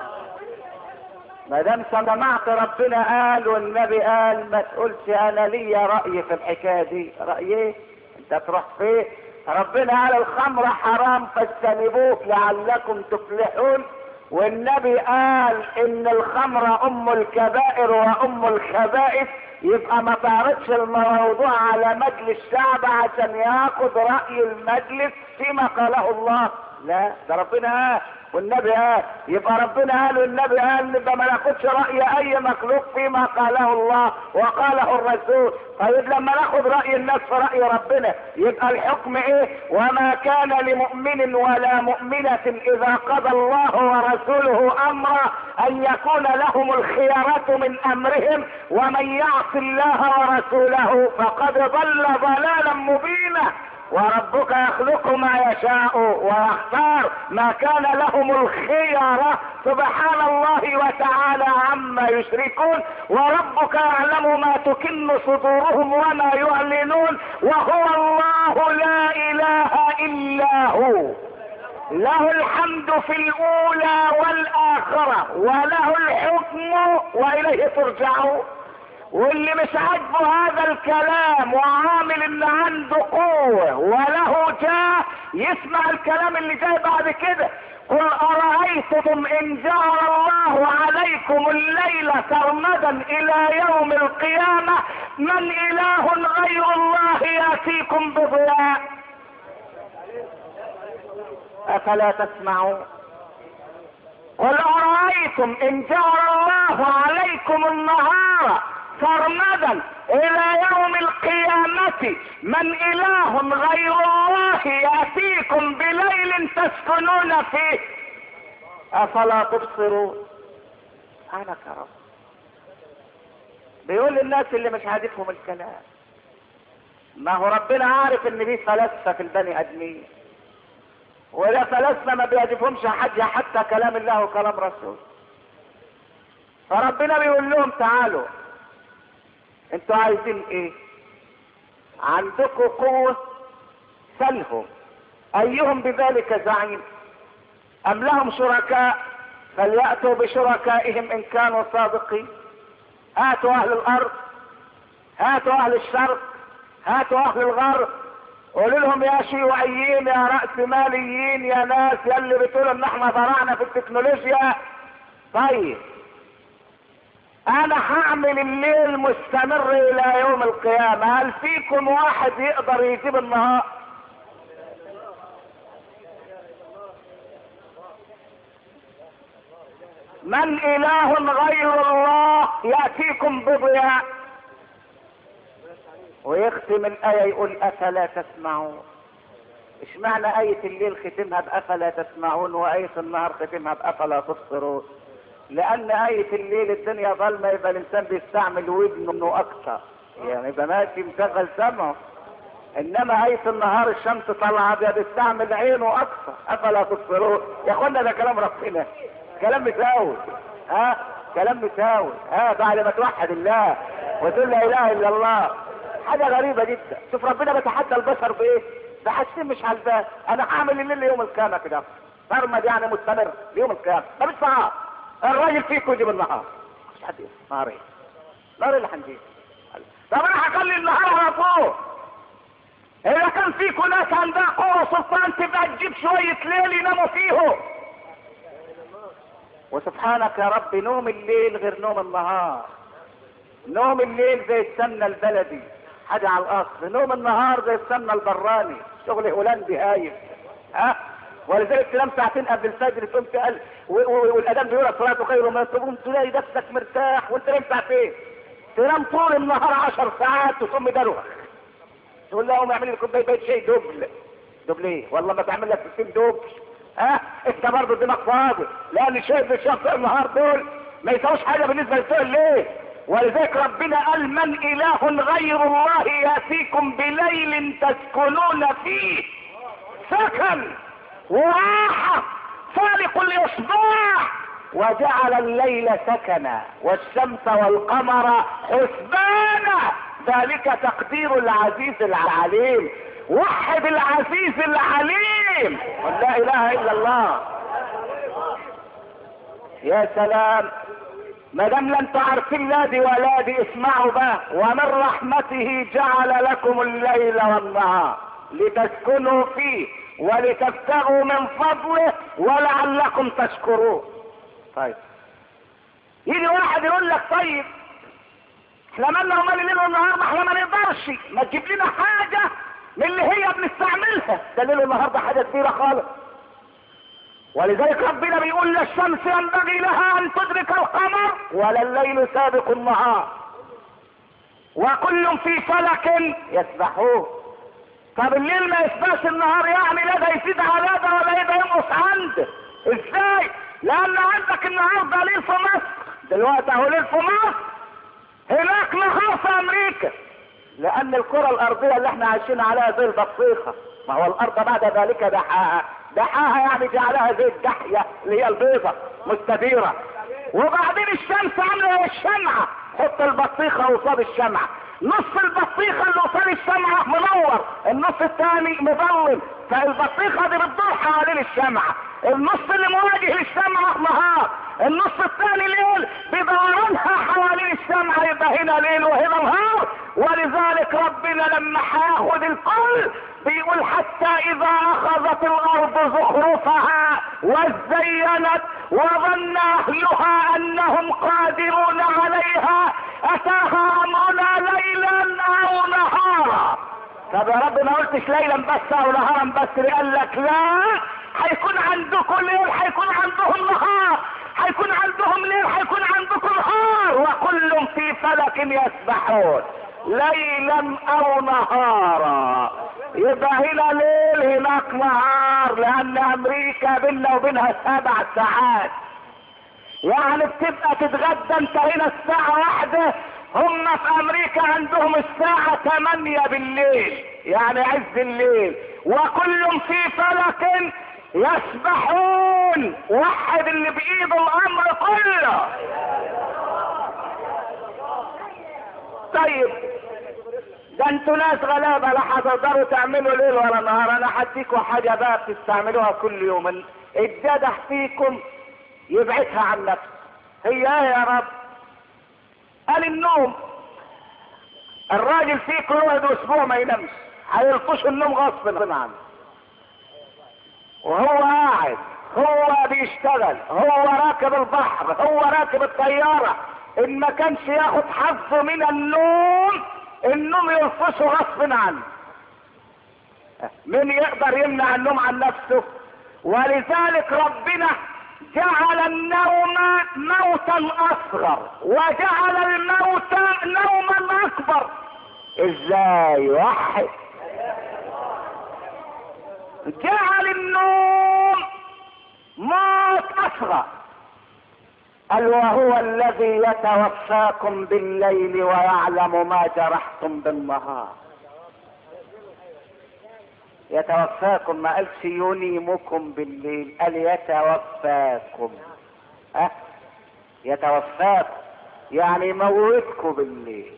ما دام سمعت ربنا قال والنبي قال ما تقولش انا ليا رأي في الحكاية دي. رأي ايه؟ انت تروح فين؟ ربنا قال الخمر حرام فاجتنبوه لعلكم تفلحون، والنبي قال ان الخمر ام الكبائر وام الخبائث. يبقى ما تعرضش الموضوع على مجلس الشعب عشان ياخد رأي المجلس فيما قاله الله لا، ده ربنا قال والنبي قال، يبقى ربنا قال والنبي قال، يبقى ما ناخدش رأي اي مخلوق فيما قاله الله وقاله الرسول. طيب لما ناخد رأي الناس في رأي ربنا يبقى الحكم ايه؟ وما كان لمؤمن ولا مؤمنة اذا قضى الله ورسوله امرا ان يكون لهم الخيرة من امرهم ومن يعص الله ورسوله فقد ضل ضلالا مبينا. وربك يخلق ما يشاء ويختار، ما كان لهم الخيرة سبحان الله وتعالى عما يشركون. وربك يعلم ما تكن صدورهم وما يعلنون، وهو الله لا اله الا هو، له الحمد في الاولى والاخرة وله الحكم واليه ترجعون. واللي مش عاجبه هذا الكلام وعامل ان عنده قوة وله جاه يسمع الكلام اللي جاي بعد كده. قل أرأيتم إن جعل الله عليكم الليل سرمدا إلى يوم القيامة من إله غير الله يأتيكم بضياء أفلا تسمعون. قل أرأيتم إن جعل الله عليكم النهار سرمدا الى يوم القيامة من اله غير الله يأتيكم بليل تسكنون فيه افلا تبصرون. سبحانك يا رب. بيقول للناس اللي مش عاجبهم الكلام، ما هو ربنا عارف ان دي فلاسفة في البني ادمين، ولا فلاسفة ما بيعجبهمش حتى كلام الله وكلام رسول. فربنا بيقول لهم تعالوا انتوا عايزين ايه؟ عندكم قوة سلهم ايهم بذلك زعيم ام لهم شركاء فليأتوا بشركائهم ان كانوا صادقين. هاتوا اهل الارض، هاتوا اهل الشرق، هاتوا اهل الغرب، قولوا لهم يا شيوعيين يا رأس ماليين يا ناس يا اللي بتقولوا ان احنا ضرعنا في التكنولوجيا، طيب انا هعمل الليل مستمر الى يوم القيامة، هل فيكم واحد يقدر يجيب النهار؟ من اله غير الله يأتيكم بضياء. ويختم الآية يقول افلا تسمعون. اشمعنى آية الليل ختمها بافلا تسمعون وآية النهار ختمها بافلا تبصرون؟ لان آية الليل الدنيا ظلمة يبقى الانسان بيستعمل ودنه اكثر، يعني يبقى ماشي مشغل سمعه. انما آية النهار الشمس طالعة بيستعمل عينه اكثر، افلا تبصرون. يا اخوانا ده كلام ربنا، كلام مساوي، كلام مساوي، بعد ما توحد الله وتقول لا اله الا الله. حاجة غريبة جدا. شوف ربنا بيتحدى البشر بايه؟ بحسين مش على البال. انا هعمل الليل يوم القيامة كده فرمد يعني مستمر ليوم القيامة، طب الساعات الراجل فيكم يجيب النهار، مش حد يقول نهار ايه؟ نهار اللي هنجيب. طب انا هخلي النهار على طول. اذا كان فيكم ناس عندها قوة سلطان تبقى تجيب شوية ليل يناموا فيهم. وسبحانك يا رب نوم الليل غير نوم النهار. نوم الليل زي السمنة البلدي حاجة على الاصل، نوم النهار زي السمنة البراني شغل هولندي هايف. ولذلك تنام ساعتين قبل الفجر تقوم تقل والاذان بيقول الصلاه خير ما تقوم تلاقي نفسك مرتاح وانت نايم ساعتين. تنام طول النهار 10 ساعات وتقوم مدروخ. تقول له قوم اعمل لي كوبايه شاي دبل. دبل ايه؟ والله ما تعمل لك 60 دبل. انت برضه دماغ فاضي، لان الشاي بالشهر النهار دول ما يساويش حاجه بالنسبه لبتوع الليل. ولذلك ربنا قال من اله غير الله ياتيكم بليل تسكنون فيه. سكن وراحة فالق الإصباح وجعل الليل سكنا والشمس والقمر حسبانا ذلك تقدير العزيز العليم. وحد العزيز العليم لا إله إلا الله. يا سلام، ما دام لا انتوا عارفين لا دي ولا دي اسمعوا بقى. ومن رحمته جعل لكم الليل والنهار لتسكنوا فيه ولتبتغوا من فضله ولعلكم تشكرون. طيب يجي واحد يقول لك طيب احنا مالنا ومال الليل والنهار، ما احنا ما نقدرش، ما تجيب لنا حاجه من اللي هي بنستعملها. ده الليل والنهار ده حاجه كبيره خالص. ولذلك ربنا بيقول لا الشمس ينبغي لها ان تدرك القمر ولا الليل سابق النهار وكل في فلك يسبحون. طب الليل ما يسبحش النهار، يعني لا ده يزيد على ده ولا ده ينقص عنده. ازاي؟ لان عندك النهارده ليل في مصر، دلوقتي اهو ليل في مصر، هناك نهار في امريكا، لان الكرة الارضية اللي احنا عايشين عليها زي البطيخة. ما هو الارض بعد ذلك دحاها يعني جعلها زي الدحية اللي هي البيضة مستديرة. وبعدين الشمس عاملة الشمعة، حط البطيخة قصاد الشمعة، نص البطيخة اللي قصاد الشمعة منور، النص الثاني مظلم، فالبطيخة دي بتدور حوالين الشمعة، النص اللي مواجه للشمعة نهار، النص الثاني ليل بدورانها حوالين الشمعة، يبقى هنا ليل وهنا نهار. ولذلك ربنا لما هياخد الكل بيقول حتى اذا اخذت الارض زخرفها وزينت وظن اهلها انهم قادرون عليها اتاها امرنا ليلا او نهارا. طب يا رب ما قلتش ليلا بس او نهارا بس، قال لك لا، هيكون عندكم ليل هيكون عندهم نهار، هيكون عندهم ليل هيكون عندكم نهار، وكل في فلك يسبحون ليلا او نهارا. يبقى هنا ليل هناك نهار، لان امريكا بيننا وبينها 7 ساعات، يعني بتبقى تتغدى انت هنا الساعة 1، هم في امريكا عندهم الساعة 8 بالليل، يعني عز الليل، وكل في فلك يسبحون. وحد اللي بايده الامر كله. طيب ده انتوا ناس غلابة لا هتقدروا تعملوا ليل ولا نهار، انا هديكوا حاجة بقى بتستعملوها كل يوم، الجدح فيكم يبعدها عن نفسه. هي ايه يا رب؟ قال النوم. الراجل فيكم يقعد اسبوع ما ينامش، هيلطش النوم غصب عنه، وهو قاعد، هو بيشتغل، هو راكب البحر، هو راكب الطيارة، ان ما كانش ياخد حظه من النوم النوم يلطشه غصب عنه. من يقدر يمنع النوم عن نفسه؟ ولذلك ربنا جعل النوم موتا اصغر وجعل الموت نوما اكبر. ازاي؟ وحد جعل النوم موت اصغر، قال وهو الذي يتوفاكم بالليل ويعلم ما جرحتم بالنهار. يتوفاكم، ما قالش ينيمكم بالليل، قال يتوفاكم. يتوفاكم يعني يموتكم بالليل.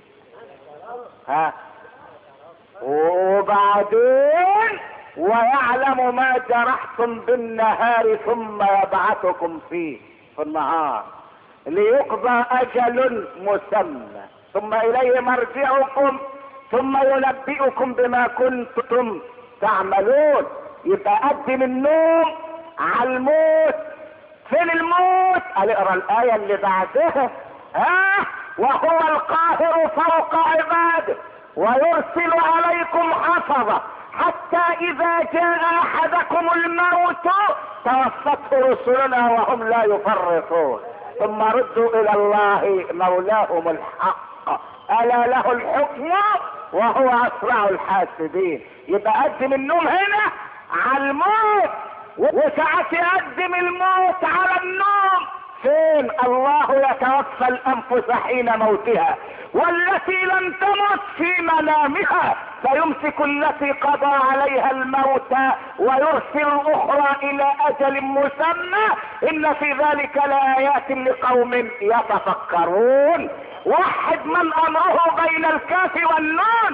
وبعدين ويعلم ما جرحتم بالنهار ثم يبعثكم فيه في النهار ليقضى اجل مسمى ثم اليه مرجعكم ثم ينبئكم بما كنتم تعملون. يبقى قدم النوم على الموت. فين الموت؟ قال اقرا الايه اللي بعدها، وهو القاهر فوق عباده ويرسل عليكم حفظه حتى اذا جاء احدكم الموت توفته رسلنا وهم لا يفرطون ثم ردوا الى الله مولاهم الحق الا له الحكم وهو اسرع الحاسبين. يبقى قدم النوم هنا على الموت، وساعات يقدم الموت على النوم. فين؟ الله يتوفى الانفس حين موتها والتي لم تمت في منامها فيمسك التي قضى عليها الموت ويرسل الاخرى الى اجل مسمى ان في ذلك لايات لقوم يتفكرون. وحد من امره بين الكاف والنون.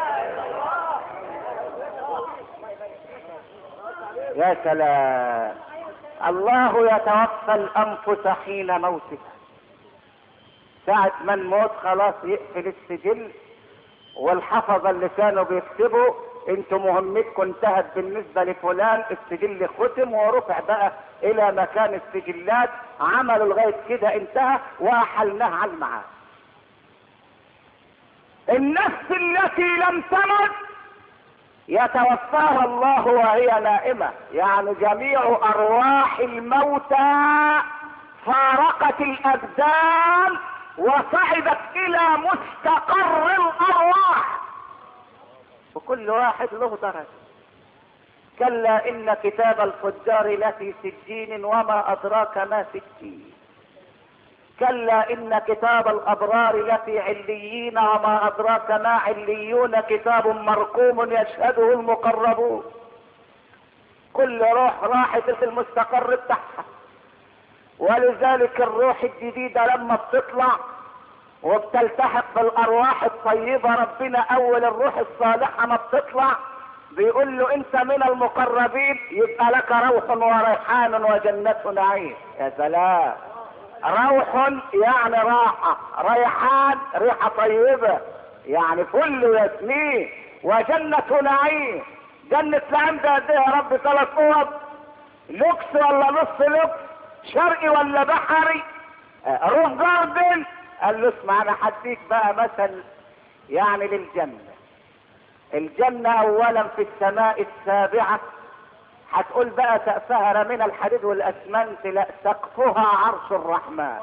يا سلام، الله يتوفى الانفس حين موتها. ساعة ما نموت خلاص يقفل السجل، والحفظة اللي كانوا بيكتبوا انتوا مهمتكم انتهت بالنسبة لفلان، السجل ختم ورفع بقى الى مكان السجلات، عملوا لغاية كده انتهى واحلناه على المعاد. النفس التي لم تمت يتوفاها الله وهي نائمة، يعني جميع ارواح الموتى فارقت الابدان وصعدت الى مستقر الارواح، وكل واحد له درجة. كلا ان كتاب الفجار لفي سجين وما ادراك ما سجين. كلا ان كتاب الابرار لفي عليين وما ادراك ما عليون، كتاب مرقوم يشهده المقربون. كل روح راحت في المستقر بتاعها. ولذلك الروح الجديدة لما بتطلع وبتلتحق بالارواح الطيبة، ربنا اول الروح الصالحة ما بتطلع بيقول له انت من المقربين، يبقى لك روح وريحان وجنة نعيم. يا سلام، روح يعني راحة، ريحان ريحة طيبة يعني فل ياسمين، وجنة نعيم. جنة نعيم ده قد ايه يا رب؟ 3 اوض، لوكس ولا نص لوكس، شرقي ولا بحري، روف جاردن. قال له اسمع انا هديك بقى مثل يعني للجنة. الجنة اولا في السماء السابعة، هتقول بقى سقفها من الحديد والاسمنت، لا سقفها عرش الرحمن.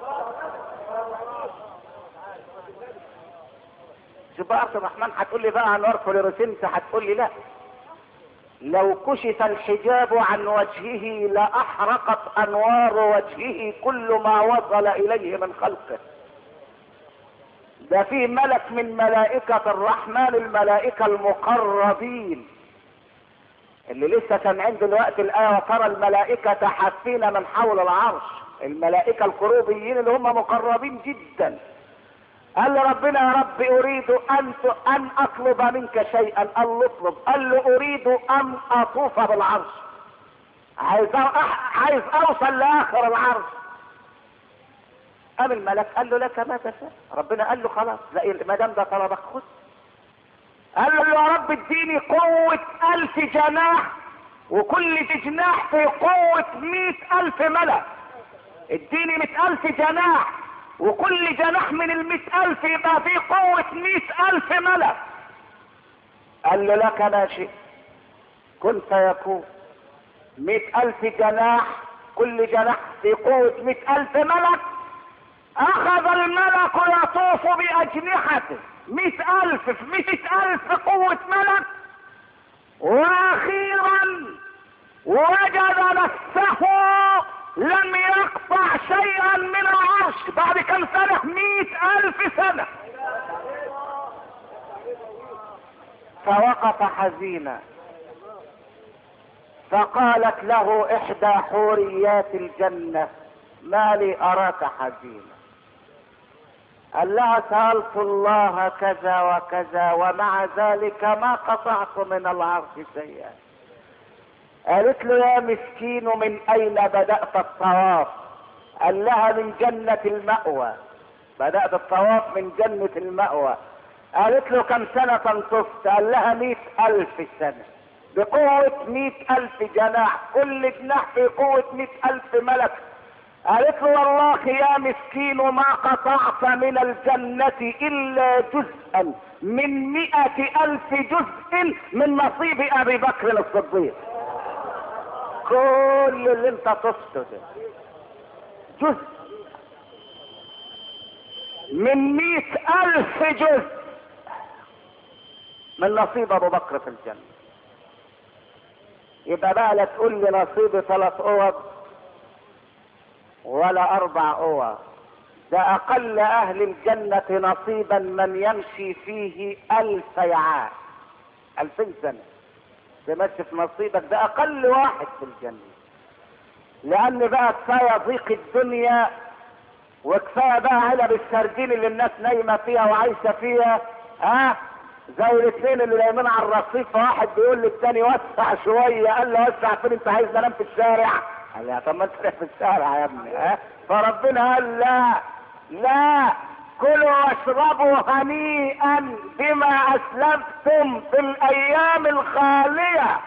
شوف بقى عرش الرحمن، هتقول لي بقى انوار فلوريسنت، هتقول لي لا، لو كشف الحجاب عن وجهه لاحرقت انوار وجهه كل ما وصل اليه من خلقه. ده فيه ملك من ملائكة الرحمن، الملائكة المقربين اللي لسه سامعين دلوقتي الآية وترى الملائكة حافين من حول العرش، الملائكة الكروبيين اللي هم مقربين جدا. قال له ربنا يا رب اريد ان اطلب منك شيئا. قال له اطلب. قال له اريد ان اطوف بالعرش، عايز اوصل لاخر العرش. قام الملك قال له لك ما تشاء. ربنا قال له خلاص، لا ما دام ده طلبك خذ. قال له يا رب اديني قوة 1000 جناح، وكل جناح في قوة 100,000 ملك. اديني 100,000 جناح، وكل جناح من 100,000 يبقى في قوة 100,000 ملك. قال له لك ما شئت كن فيكون. 100,000 جناح، كل جناح في قوة 100,000 ملك. اخذ الملك يطوف باجنحته، 100,000 في 100,000 قوة ملك. واخيرا وجد نفسه لم يقطع شيئا من العرش. بعد كم سنة؟ 100,000 سنة. فوقف حزينا، فقالت له احدى حوريات الجنة ما لي اراك حزينا. قال لها سألت الله كذا وكذا ومع ذلك ما قطعت من العرش شيئا. قالت له يا مسكين من اين بدأت الطواف؟ قال لها من جنة المأوى، بدأت الطواف من جنة المأوى. قالت له كم سنة طفت؟ قال لها 100,000 سنة، بقوة 100,000 جناح، كل جناح في قوة 100,000 ملك. قالت له والله يا مسكين ما قطعت من الجنة الا جزءا من 100,000 جزء من نصيب ابي بكر الصديق. كل اللي انت طفته ده جزء من 100,000 جزء من نصيب ابو بكر في الجنة. يبقى بقى لا تقول لي نصيبي 3 اوض ولا 4 اوض، ده اقل اهل الجنة نصيبا من يمشي فيه 1000 عام، 2000 سنة تمشي في نصيبك، ده اقل واحد في الجنة. لان بقى كفاية ضيق الدنيا، وكفاية بقى علب السردين اللي الناس نايمة فيها وعايشة فيها، زي الاثنين اللي نايمين على الرصيف، واحد بيقول للتاني وسع شوية، قال له وسع فين؟ انت عايز انام في الشارع؟ قال له طب ما انت في الشارع يا ابني. فربنا قال لا كلوا واشربوا هنيئا بما اسلفتم في الايام الخالية.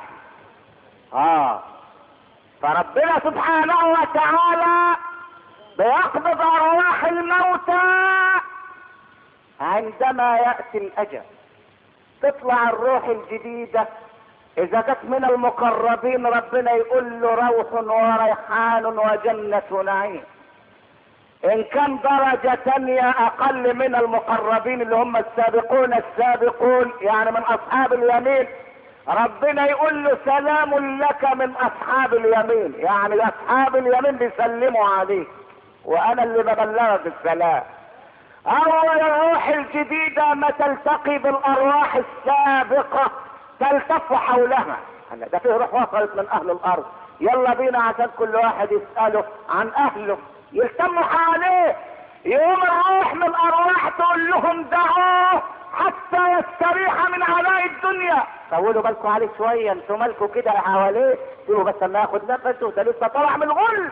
فربنا سبحانه وتعالى بيقبض ارواح الموتى عندما يأتي الاجل. تطلع الروح الجديدة اذا جت من المقربين ربنا يقول له روح وريحان وجنة نعيم. ان كان درجة تانية اقل من المقربين اللي هم السابقون يعني من اصحاب اليمين، ربنا يقول له سلام لك من اصحاب اليمين، يعني اصحاب اليمين بيسلموا عليك وانا اللي ببلغك السلام. اول الروح الجديدة ما تلتقي بالارواح السابقة تلتف حولها. ده فيه روح وصلت من اهل الارض، يلا بينا عشان كل واحد يسأله عن اهله يلتموا حواليه. يقوم الروح من ارواح تقول لهم دعوه حتى يستريح من عناء الدنيا. طولوا بالكم عليه شويه، انتوا مالكم كده حواليه، سيبوا بس ما ياخد نفسه، ده لسه طالع من الغل.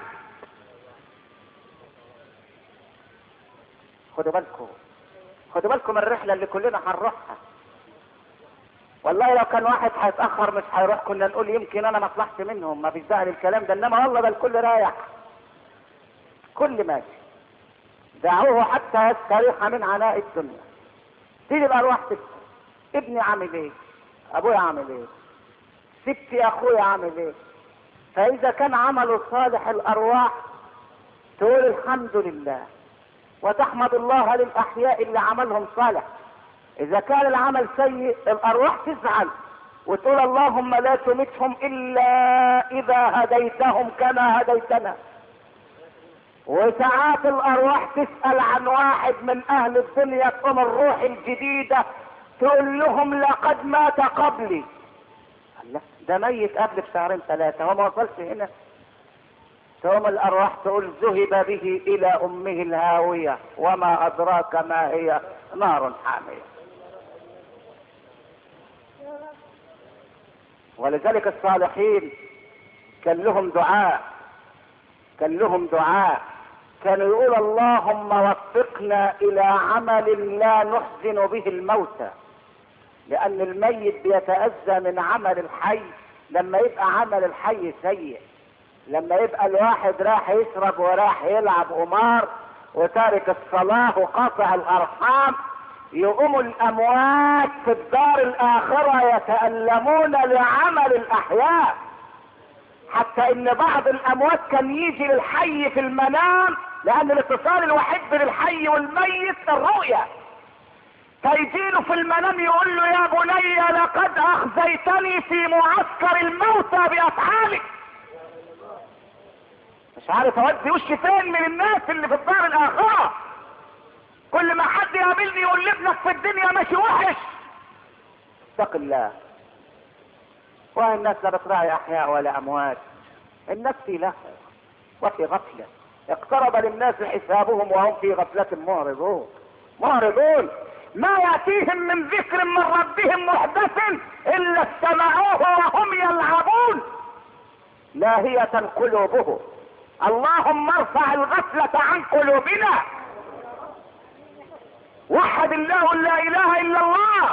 خدوا بالكم من الرحله اللي كلنا هنروحها. والله لو كان واحد هيتاخر مش هيروح كنا نقول يمكن انا مصلحتي منهم، ما فيش داعي للكلام ده، انما والله ده الكل رايح، كل ماشي. دعوه حتى يستريح من عناء الدنيا. تيجي الارواح تسأل ابني عامل ايه؟ ابويا عامل ايه؟ ستي اخويا عامل ايه؟ فاذا كان عمله صالح الارواح تقول الحمد لله وتحمد الله للاحياء اللي عملهم صالح. اذا كان العمل سيء الارواح تزعل وتقول اللهم لا تمتهم الا اذا هديتهم كما هديتنا. وساعات الارواح تسأل عن واحد من اهل الدنيا تقوم الروح الجديدة تقول لهم لقد مات قبلي. الله، ده ميت قبل بشهرين ثلاثة هو ما وصلش هنا. تقوم الارواح تقول ذهب به الى امه الهاوية وما ادراك ما هي نار حامية. ولذلك الصالحين كان لهم دعاء كانوا يقول اللهم وفقنا الى عمل لا نحزن به الموتى، لان الميت بيتأذى من عمل الحي لما يبقى عمل الحي سيء. لما يبقى الواحد راح يشرب وراح يلعب قمار وتارك الصلاة وقاطع الارحام، يقوم الاموات في الدار الاخرة يتألمون لعمل الاحياء. حتى ان بعض الاموات كان يجي للحي في المنام، لان الاتصال الوحيد بين الحي والميت الرؤية. فيجيله في المنام يقول له يا بني لقد اخزيتني في معسكر الموتى بافعالك. مش عارف اودي وشي فين من الناس اللي في الدار الاخرة. كل ما حد يقابلني يقول لابنك في الدنيا ماشي وحش. اتق الله. والناس لا بتراعي احياء ولا اموات، الناس في لهو وفي غفلة. اقترب للناس حسابهم وهم في غفلة معرضون. ما يأتيهم من ذكر من ربهم محدث الا استمعوه وهم يلعبون لاهية قلوبهم. اللهم ارفع الغفلة عن قلوبنا. وحد الله لا اله الا الله.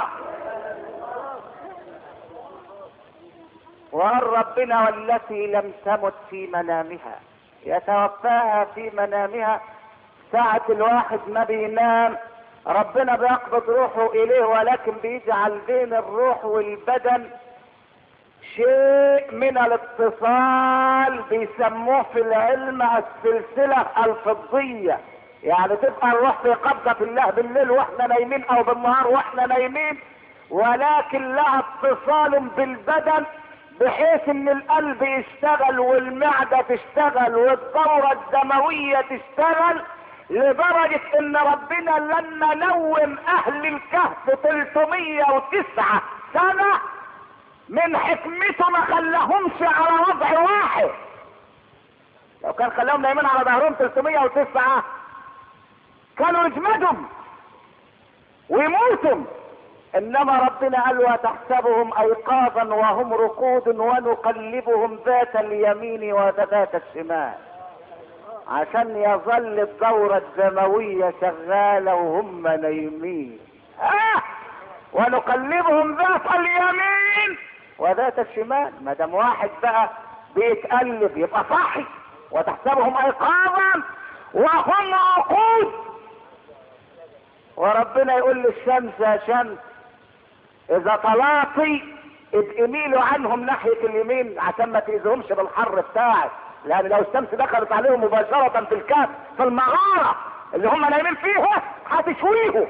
وقال ربنا والتي لم تمت في منامها يتوفاها في منامها. ساعة الواحد ما بينام ربنا بيقبض روحه اليه، ولكن بيجعل بين الروح والبدن شيء من الاتصال بيسموه في العلم السلسلة الفضية. يعني تبقى الروح في قبضة الله بالليل واحنا نايمين او بالنهار واحنا نايمين، ولكن لها اتصال بالبدن بحيث ان القلب يشتغل والمعدة تشتغل والدورة الدموية تشتغل، لدرجة ان ربنا لما نوم اهل الكهف 309 سنة من حكمته ما خلاهمش على وضع واحد. لو كان خلاهم نايمين على ظهرهم 309 كانوا يجمدهم ويموتوا. انما ربنا قال وتحسبهم ايقاظا وهم رقود ونقلبهم ذات اليمين وذات الشمال، عشان يظل الدورة الدموية شغالة وهم نايمين. ونقلبهم ذات اليمين وذات الشمال. ما دام واحد بقى بيتقلب يبقى صحي. وتحسبهم ايقاظا وهم رقود. وربنا يقول للشمس يا شمس اذا طلعتي ابقي ميلوا عنهم ناحية اليمين عشان ما تأذيهمش بالحر بتاعك، لان لو الشمس دخلت عليهم مباشرة في الكهف في المغارة اللي هم نايمين فيها هتشويهم.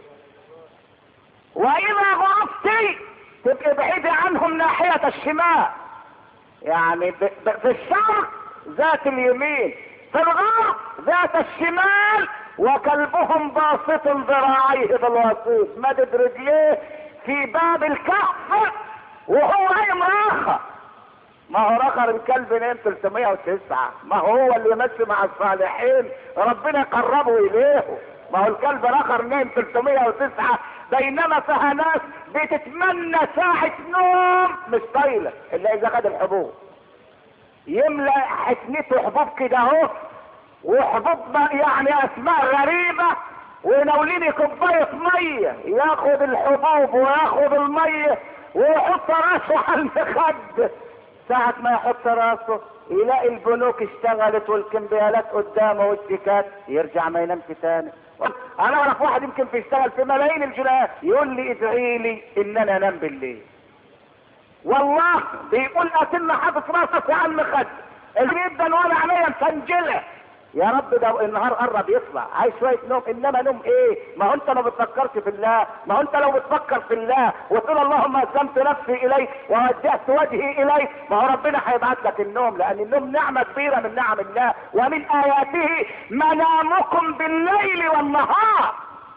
واذا غربتي تبقي بعيدة عنهم ناحية الشمال، يعني في الشرق ذات اليمين، في الغرب ذات الشمال، وكلبهم باسط ذراعيه بالوسيط مدد رجليه في باب الكهف وهو قايم راخر. ما هو رخر الكلب نام 309، ما هو اللي يمشي مع الصالحين ربنا قربه اليه. ما هو الكلب رخر نام 309 بينما فيها ناس بتتمنى ساعة نوم مش طايلة الا اذا خد الحبوب، يملأ حسنته حبوب كده اهو، وحبوب يعني اسماء غريبة، وناوليني كوباية مية ياخد الحبوب وياخد المية ويحط راسه على المخد. ساعة ما يحط راسه يلاقي البنوك اشتغلت والكمبيالات قدامه والشيكات، يرجع ما ينامش تاني. انا اعرف واحد يمكن بيشتغل في ملايين الجنيهات يقول لي ادعي لي ان انا انام بالليل، والله بيقول اتم حاطط راسك على المخد جدا وانا عينيا مسنجله، يا رب ده النهار قرب يطلع عايز شويه نوم، انما نوم ايه؟ ما هو انت ما بتفكرش في الله. ما هو انت لو بتفكر في الله وتقول اللهم اسلمت نفسي اليك ووجهت وجهي اليك، ما هو ربنا هيبعت لك النوم، لان النوم نعمه كبيره من نعم الله. ومن اياته منامكم بالليل والنهار.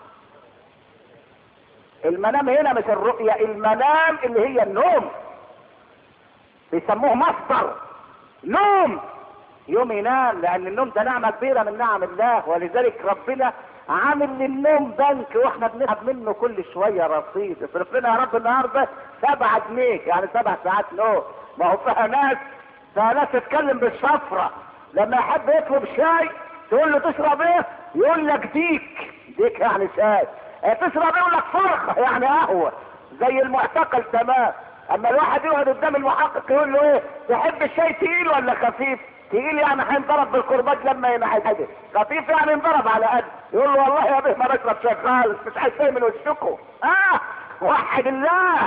المنام هنا مش الرؤيا، المنام اللي هي النوم، بيسموه مصدر نوم، يوم ينام، لان النوم ده نعمة كبيرة من نعم الله. ولذلك ربنا عامل للنوم بنك واحنا بنسحب منه كل شوية رصيد. اصرف لنا يا رب النهارده 7 جنيه يعني 7 ساعات نوم. ما هو فيها ناس تتكلم بالشفرة، لما يحب يطلب شاي تقول له تشرب ايه؟ يقول لك ديك يعني شاي. تشرب ايه؟ يقول لك فرخة يعني قهوة، زي المعتقل تمام. اما الواحد يقعد قدام المحقق يقول له ايه؟ تحب الشاي تقيل ولا خفيف؟ تقيل يعني هينضرب بالكرباج لما ينحدر، خفيف يعني ينضرب على قد. يقول له والله يا بيه ما بشرب شاي خالص، مش عايز شاي من وشكم. وحد الله.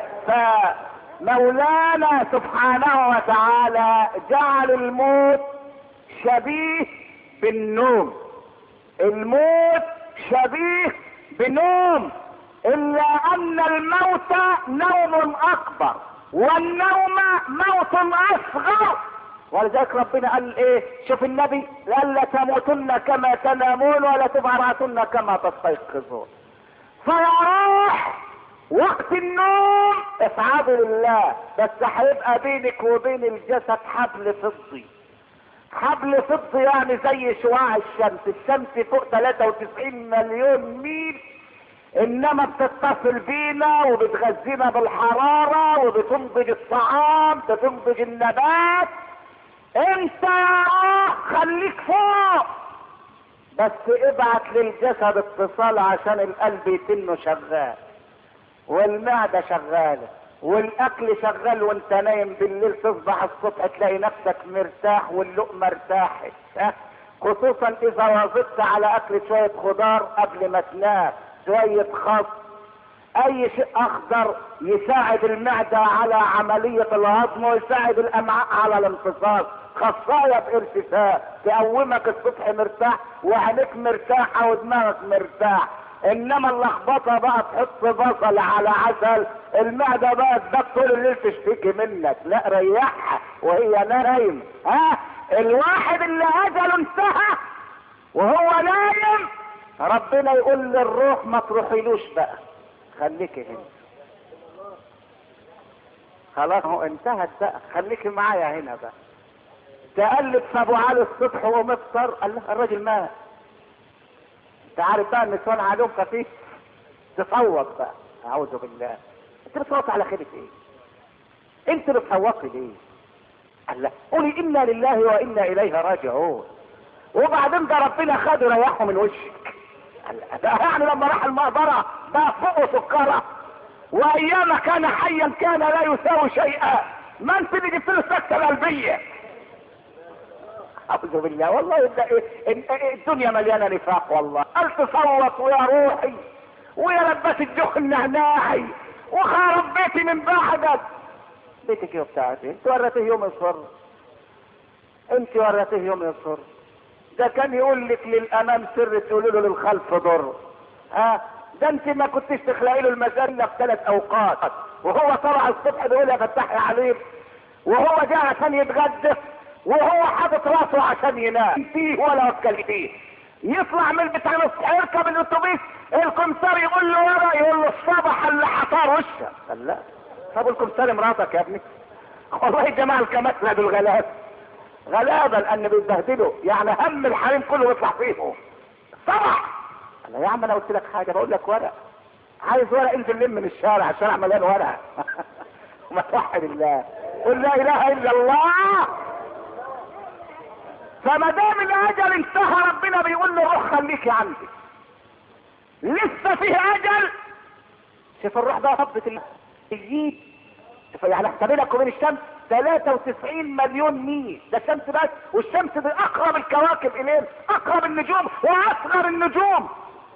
فمولانا سبحانه وتعالى جعل الموت شبيه بالنوم، الموت شبيه بنوم، الا ان الموت نوم اكبر والنوم موت اصغر. ولذلك ربنا قال ايه؟ شوف النبي قال لا تموتن كما تنامون ولا تبعثن كما تستيقظون. فيروح وقت النوم اسعدوا لله، بس هيبقى بينك وبين الجسد حبل فضي. حبل فضي يعني زي شعاع الشمس فوق 93 مليون ميل، انما بتتصل بينا وبتغذينا بالحرارة وبتنضج الطعام، بتنضج النبات. انت خليك فوق، بس ابعت للجسد اتصال عشان القلب يتنه شغال والمعدة شغالة والاكل شغال، وانت نايم بالليل تصبح الصبح تلاقي نفسك مرتاح واللقمة ارتاحت. خصوصا اذا واظبت على اكل شوية خضار قبل ما تنام، شوية خس، اي شيء اخضر يساعد المعدة على عملية الهضم ويساعد الامعاء على الامتصاص. خصاية بارتفاع تقومك الصبح مرتاح وعينيك مرتاحة ودماغك مرتاح. انما اللخبطة بقى تحط بصل على عسل، المعدة بقى تبقى طول الليل تشتكي منك. لا ريحها وهي نايم. الواحد اللي اجله انتهى وهو نايم ربنا يقول للروح ما تروحيلوش بقى، خليكي هنا. خلاص هو انتهت بقى، خليكي معايا هنا بقى. تقلب في ابو علي الصبح ومفطر، قال له الراجل مات. انت عارف بقى النسوان عليهم خفيف، تصوت بقى. اعوذ بالله، انت بتصوت على خيرة ايه؟ انت بتصوتي ليه؟ قال لا قولي انا لله وانا اليه راجعون. وبعدين ده ربنا خده ريحه من وشك. ده يعني لما راح المقبره بقى فوقه سكره، وايام كان حيا كان لا يساوي شيئا. ما انت اللي جبت له السكته القلبيه. اعوذ بالله، والله الدنيا مليانه نفاق والله. قال تصوت ويا روحي ويا لبس الجخ النعناعي وخرب بيتي من بعدك. بيتك ايه بتاعتي؟ انت وريتيه يوم الصر، انت وريتيه يوم الصر. ده كان يقول لك للامام سر تقول له للخلف ضر. ده انت ما كنتش تخلقي له المجله في 3 اوقات، وهو طلع الصبح بيقول يا فتحي عليك، وهو جاء عشان يتغدى، وهو حاطط راسه عشان ينام فيه ولا وكل فيه. يطلع من البيت على الصبح يركب الاتوبيس، الكمسار يقول له ورا، يقول له الصبح اللي حصار وشك. قال لا، طب الكمسار مراتك يا ابني. والله يا جماعه الكمثرى دول غلابه لان بيتبهدلوا، يعني هم الحريم كله يطلع فيهم. صبح. قال يا عم انا قلت لك حاجه، بقول لك ورق، عايز ورق انزل لم من الشارع، الشارع مليان ورق. وما توحد الله، قل لا اله الا الله. فما دام الاجل انتهى ربنا بيقول له روح خليكي عندي، لسه فيه اجل. شوف الروح ده طبت الجيد، يعني احسب لك وبين الشمس 93 مليون ميل، ده الشمس بس، والشمس دي اقرب الكواكب اليه، اقرب النجوم واصغر النجوم،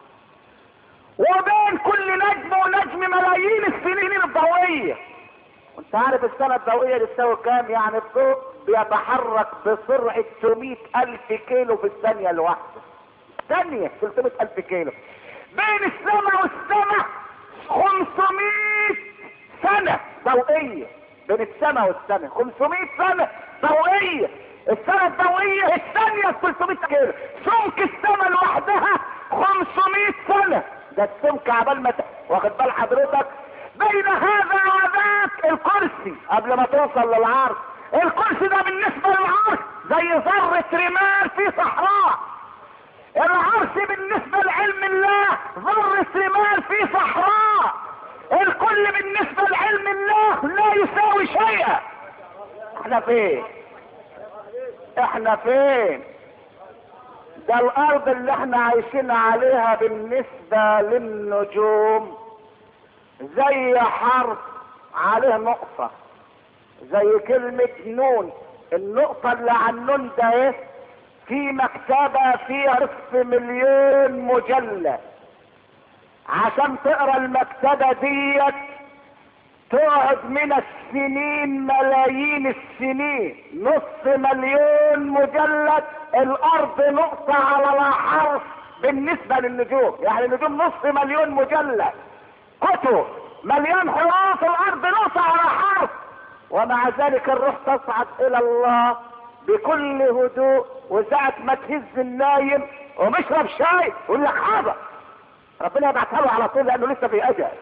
وبين كل نجم ونجم ملايين السنين الضوئيه. وانت عارف السنه الضوئيه دي تساوي كام؟ يعني الضوء بيتحرك بسرعه 300,000 كيلو في الثانيه الواحده. ثانيه 300,000 كيلو. بين السماء والسماء 500 سنه ضوئيه. بين السماء والسماء 500 سنه ضوئيه. السنه الضوئيه الثانيه 300 كيلو. سمك السماء لوحدها 500 سنه. ده السمك عبال ما واخد بال حضرتك؟ بين هذا وذاك الكرسي قبل ما توصل للعرش. الكرسي ده بالنسبه للعرش زي ذره رمال في صحراء. العرش بالنسبه لعلم الله ذره رمال في صحراء. الكل بالنسبه لعلم الله لا يساوي شيئا. احنا فين؟ احنا فين؟ ده الارض اللي احنا عايشين عليها بالنسبه للنجوم زي حرف عليه نقطة، زي كلمة نون. النقطة اللي على النون ده ايه؟ في مكتبة فيها 500,000,000 مجلد. عشان تقرا المكتبة ديت تقعد من السنين ملايين السنين. 500,000,000 مجلد. الارض نقطة على لا حرف بالنسبة للنجوم، يعني النجوم 500,000,000 مجلد. كتب مليان حروف، الارض نقطة على حرف، ومع ذلك الروح تصعد الى الله بكل هدوء. وساعة ما تهز النايم ومشرب شاي يقول لك حاضر، ربنا يبعتها له على طول لانه لسه في اجل.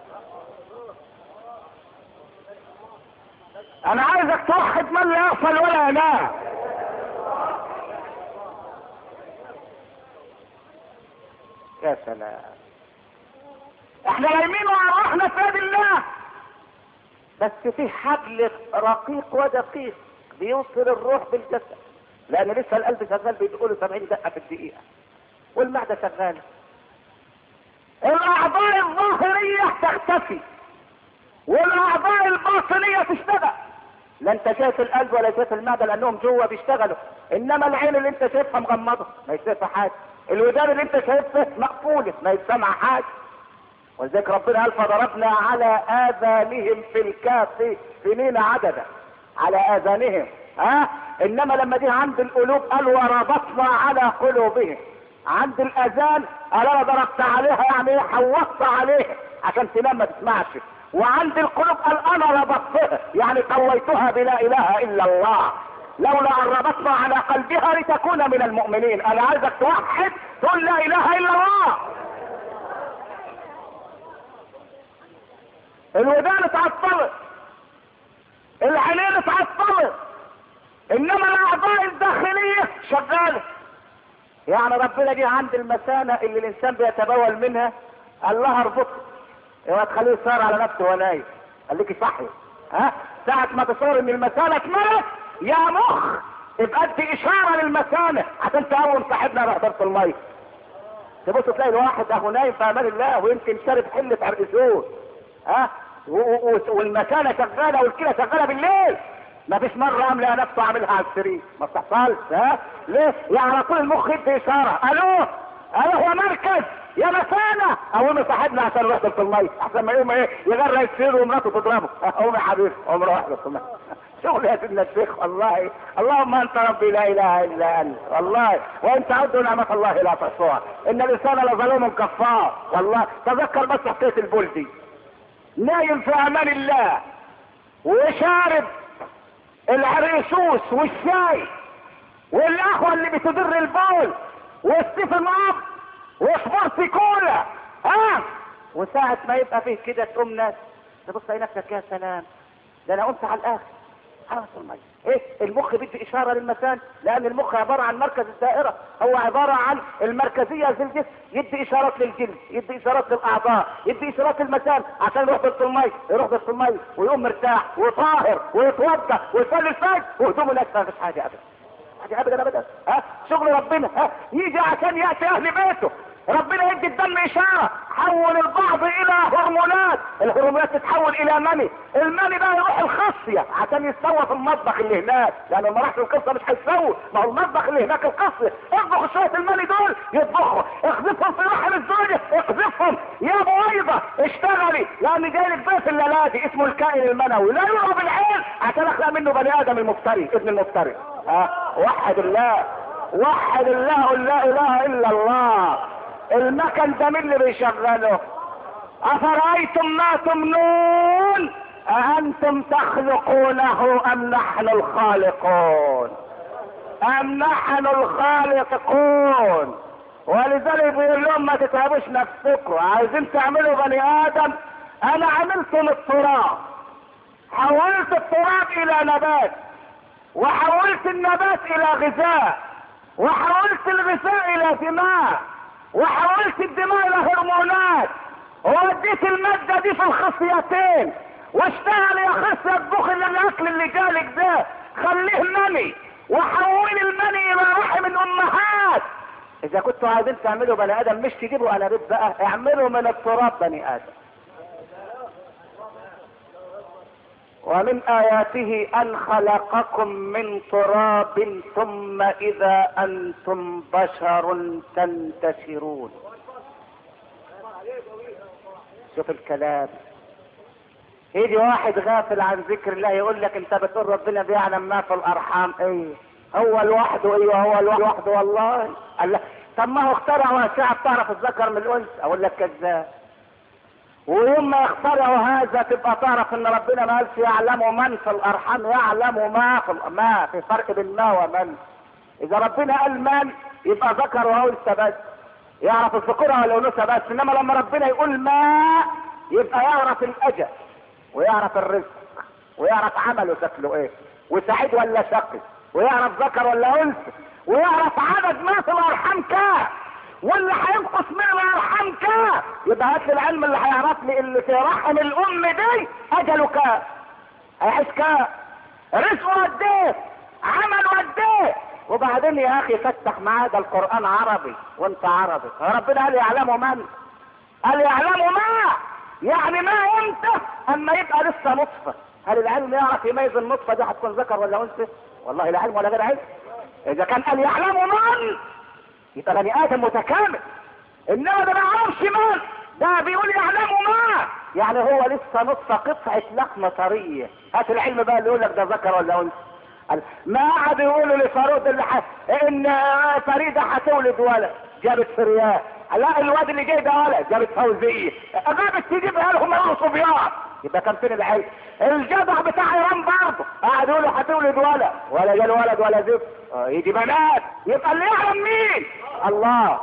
انا عايزك توحد من لا يغفل ولا ينام. يا سلام، احنا نايمين وارواحنا في يد الله، بس في حبل رقيق ودقيق بيوصل الروح بالجسد، لان لسه القلب شغال بيقول 70 دقه في الدقيقه، والمعده شغاله. الاعضاء الظاهريه تختفي والاعضاء الباطنيه تشتغل. لا انت شايف القلب ولا شايف المعده لانهم جوه بيشتغلوا، انما العين اللي انت شايفها مغمضه ما يشوفها حاجه، الودان اللي انت شايفها مقفوله ما يسمع حاجه. ولذلك ربنا قال فضربنا على اذانهم في الكهف سنين عددا. على اذانهم، انما لما دي عند القلوب قال وربطنا على قلوبهم. عند الاذان قال انا ضربت عليها، يعني ايه؟ حوطت عليها عشان تنام ما تسمعش. وعند القلوب قال انا ربطتها، يعني قويتها بلا اله الا الله، لولا ان ربطنا على قلبها لتكون من المؤمنين. انا عايزك توحد تقول لا اله الا الله. الودان اتعطلت، العينين اتعطلت، انما الاعضاء الداخليه شغاله. يعني ربنا دي عند المثانه اللي الانسان بيتبول منها قال لها اربطها، اوعى تخليه يصار على نفسه وهو نايم، خليكي صحي. ساعه ما تصور ان المثانه اتملت يا مخ يبقى ادي اشاره للمثانه عشان تقوم صاحبنا بهدره الميه. تبص تلاقي الواحد اهو نايم في امان الله ويمكن شارب حله عرقسوس، والمكانه شغاله والكلى شغاله بالليل. ما فيش مره قام لقى نفسه عاملها على السرير، ما بتحصلش. ليه؟ يعني على طول المخ يدي اشاره، الو يا مركز يا مسانة قومي صاحبنا عشان نروح في المية احسن ما يقوم ايه يغرق السير ومراته تضربه. قومي يا حبيبي قوم روح في المية. شغل يا سيدنا الشيخ والله. اللهم انت ربي لا اله الا انت والله، وان تعدوا نعمة الله لا تحصوها، ان الانسان لظلوم كفار والله. تذكر بس حكاية البلدي نايم في امان الله وشارب العريسوس والشاي والقهوة اللي بتدر البول والسيفن اب وسبورتي كولا وساعة ما يبقى فيه كده تقوم ناس تبص على نفسك يا سلام ده انا قمت على الاخر خلاص المية. ايه المخ بيدي اشارة للمكان، لان المخ عبارة عن مركز الدائرة، هو عبارة عن المركزية في الجسم، يدي اشارات للجلد، يدي اشارات للاعضاء، يدي اشارات للمكان عشان يروح ضد المية، يروح ضد المية ويقوم مرتاح وطاهر ويتوضا ويصلي الفجر وهدومه ناشفة. مفيش حاجة ابدا، حاجة ابدا ابدا. شغل ربنا يجي عشان ياتي اهل بيته. ربنا يدي الدم اشاره، حول البعض الى هرمونات، الهرمونات تتحول الى مني، المني ده يروح الخصيه عشان يتسوى في المطبخ اللي هناك، لان لما راحت القصه مش هيتسوى، ما هو المطبخ اللي هناك القصيه. اطبخ شويه المني دول يطبخوا، اقذفهم في رحم الزوجه، اقذفهم يا بويضه اشتغلي، لان جاي لك ضيف الليلاتي اسمه الكائن المنوي لا يرى بالعين عشان اخلق منه بني ادم المفتري ابن المفتري. وحد الله، وحد الله، قل لا اله الا الله. المكن ده مين اللي بيشغله؟ افرايتم ما تمنون اانتم تخلقونه ام نحن الخالقون؟ ام نحن الخالقون؟ ولذلك بيقول لهم ما تتعبوش نفسكم، عايزين تعملوا بني ادم، انا عملت من التراب، حولت التراب الى نبات، وحولت النبات الى غذاء، وحولت الغذاء الى دماء، وحولت الدماء الى هرمونات، ووديت المادة دي في الخصيتين، واشتغل يا خصية اطبخ الاكل اللي جالك ده، خليه مني، وحول المني الى رحم الامهات. اذا كنتوا عايزين تعملوا بني ادم مش تجيبوا انابيب بقى، اعملوا من التراب بني ادم. ومن آياته أن خلقكم من تراب ثم إذا أنتم بشر تنتشرون. شوف الكلام، يجي واحد غافل عن ذكر الله يقول لك انت بتقول ربنا بيعلم ما في الارحام. ايه هو لوحده؟ ايوه هو لوحده والله. قال لك طب ما هو اخترع اشعه بتعرف الذكر من الانثى. اقول لك كذاب. ويوم ما يخترعوا هذا تبقى تعرف ان ربنا ما قالش يعلم من في الارحام، يعلم ما في فرق بين ما ومن. اذا ربنا قال من يبقى ذكر وانثى بس، يعرف الذكورة والانوثه بس، انما لما ربنا يقول ما يبقى يعرف الاجل ويعرف الرزق ويعرف عمله شكله ايه، وسعيد ولا شقي، ويعرف ذكر ولا انثى، ويعرف عدد ما في الارحام كام، واللي هينقص من الارحام كام. يبقى هات لي العلم اللي هيعرف لي اللي في رحم الام دي اجله كام، هيعيش كام، رزقه قد ايه، عمله قد ايه. وبعدين يا اخي فتح معاه، ده القران عربي وانت عربي. ربنا قال يعلم من، قال يعلم ما، يعني ما امتى اما يبقى لسه نطفه. هل العلم يعرف يميز النطفه دي هتكون ذكر ولا انثى؟ والله لا علم ولا غير علم. اذا كان قال يعلم من يبقى بني ادم متكامل، انما ده ما يعرفش من، ده بيقول يعلم ما، يعني هو لسه نطفه قطعه لحمه طريه. هات العلم بقى اللي يقول لك ده ذكر ولا انثى. ما قعد يقولوا لفاروق ان فريده هتولد ولد، جابت فريان. لا الواد اللي جاي ده ولد، جابت فوزيه. جابت تجيبها لهم يقولوا صبيان. يبقى كان فين العلم؟ الجدع بتاع ايران برضه قعد يقولوا هتولد ولد، ولا جال ولد ولا زفت. يجي بنات. يبقى اللي يعلم مين؟ الله.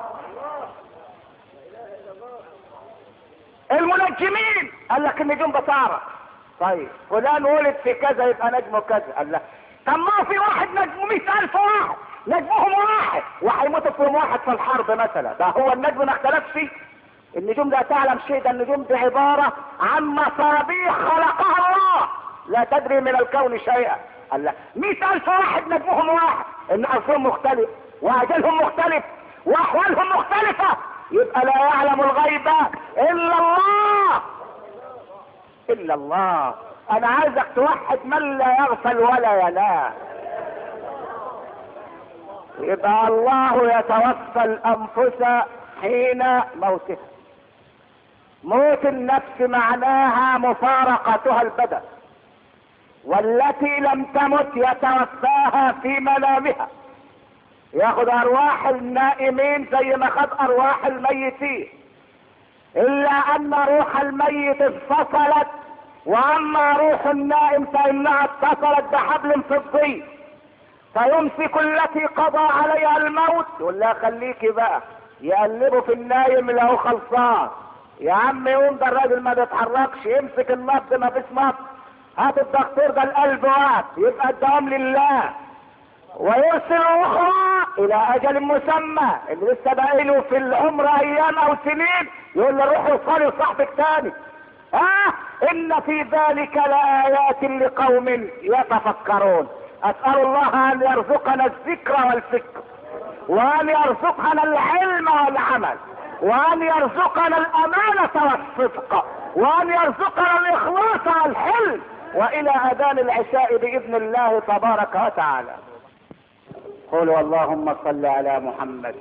المنجمين قال لك النجوم بتعرف. طيب فلان ولد في كذا يبقى نجمه كذا. قال لك طب ما في واحد نجمه 100,000 واحد، نجمهم واحد وهيموتوا في يوم واحد في الحرب مثلا، ده هو النجم ما اختلفش. النجوم لا تعلم شيء، ده النجوم دي عبارة عن مصابيح خلقها الله، لا تدري من الكون شيئا. قال لك 100,000 واحد نجمهم واحد، ان اصلهم مختلف واجلهم مختلف واحوالهم مختلفة، يبقى لا يعلم الغيب الا الله، الا الله. انا عايزك توحد من لا يغفل ولا ينام. يبقى الله يتوفى الانفس حين موتها. موت النفس معناها مفارقتها البدن، والتي لم تمت يتوفاها في منامها، ياخذ ارواح النائمين زي ما خد ارواح الميتين، الا ان روح الميت انفصلت، واما روح النائم فانها اتصلت بحبل فضي، فيمسك التي قضى عليها الموت يقول لها خليكي بقى، يقلبوا في النايم له خلصان، يا عم يقوم ده الراجل ما بيتحركش، يمسك النبض ما فيش نبض، هات الدكتور ده القلب وقت، يبقى الدوام لله، ويرسل اخرى الى اجل مسمى، اللي لسه باقي له في العمر ايام او سنين يقول له روح وصلي لصاحبك تاني. ان في ذلك لآيات لقوم يتفكرون. اسأل الله ان يرزقنا الذكر والفكر، وان يرزقنا العلم والعمل، وان يرزقنا الامانة والصدق، وان يرزقنا الاخلاص والحلم، والى اذان العشاء باذن الله تبارك وتعالى. قولوا اللهم صل على محمد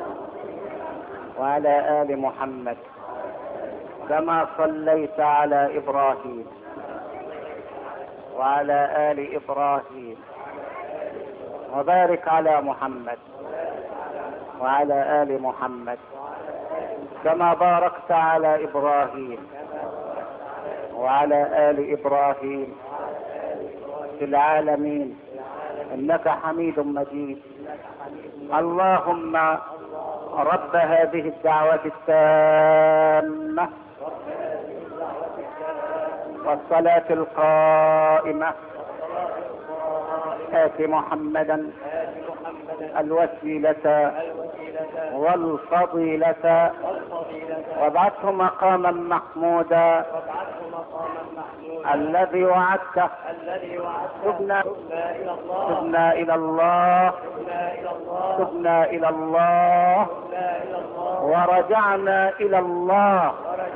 وعلى آل محمد كما صليت على إبراهيم وعلى آل إبراهيم، وبارك على محمد وعلى آل محمد كما باركت على إبراهيم وعلى آل إبراهيم في العالمين إنك حميد مجيد. اللهم رب هذه الدعوة التامة والصلاة القائمة آت محمدا الوسيلة والفضيلة وابعثه مقاما محمودا الذي وعدته. تبنا إلى الله، تبنا إلى الله ورجعنا إلى الله،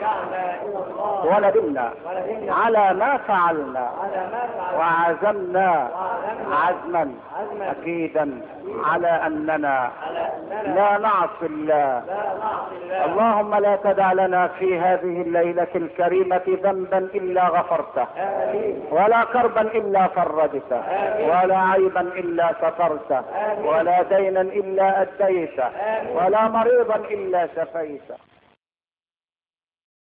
وندمنا على ما فعلنا، وعزمنا عزما أكيدا على أننا لا نعصي الله. اللهم لا تدع لنا في هذه الليلة الكريمة ذنبا إلا غفرته، ولا كربا إلا فرجته، ولا عيبا إلا سترته، ولا دينا إلا أديته، ولا مريضا إلا شفيته.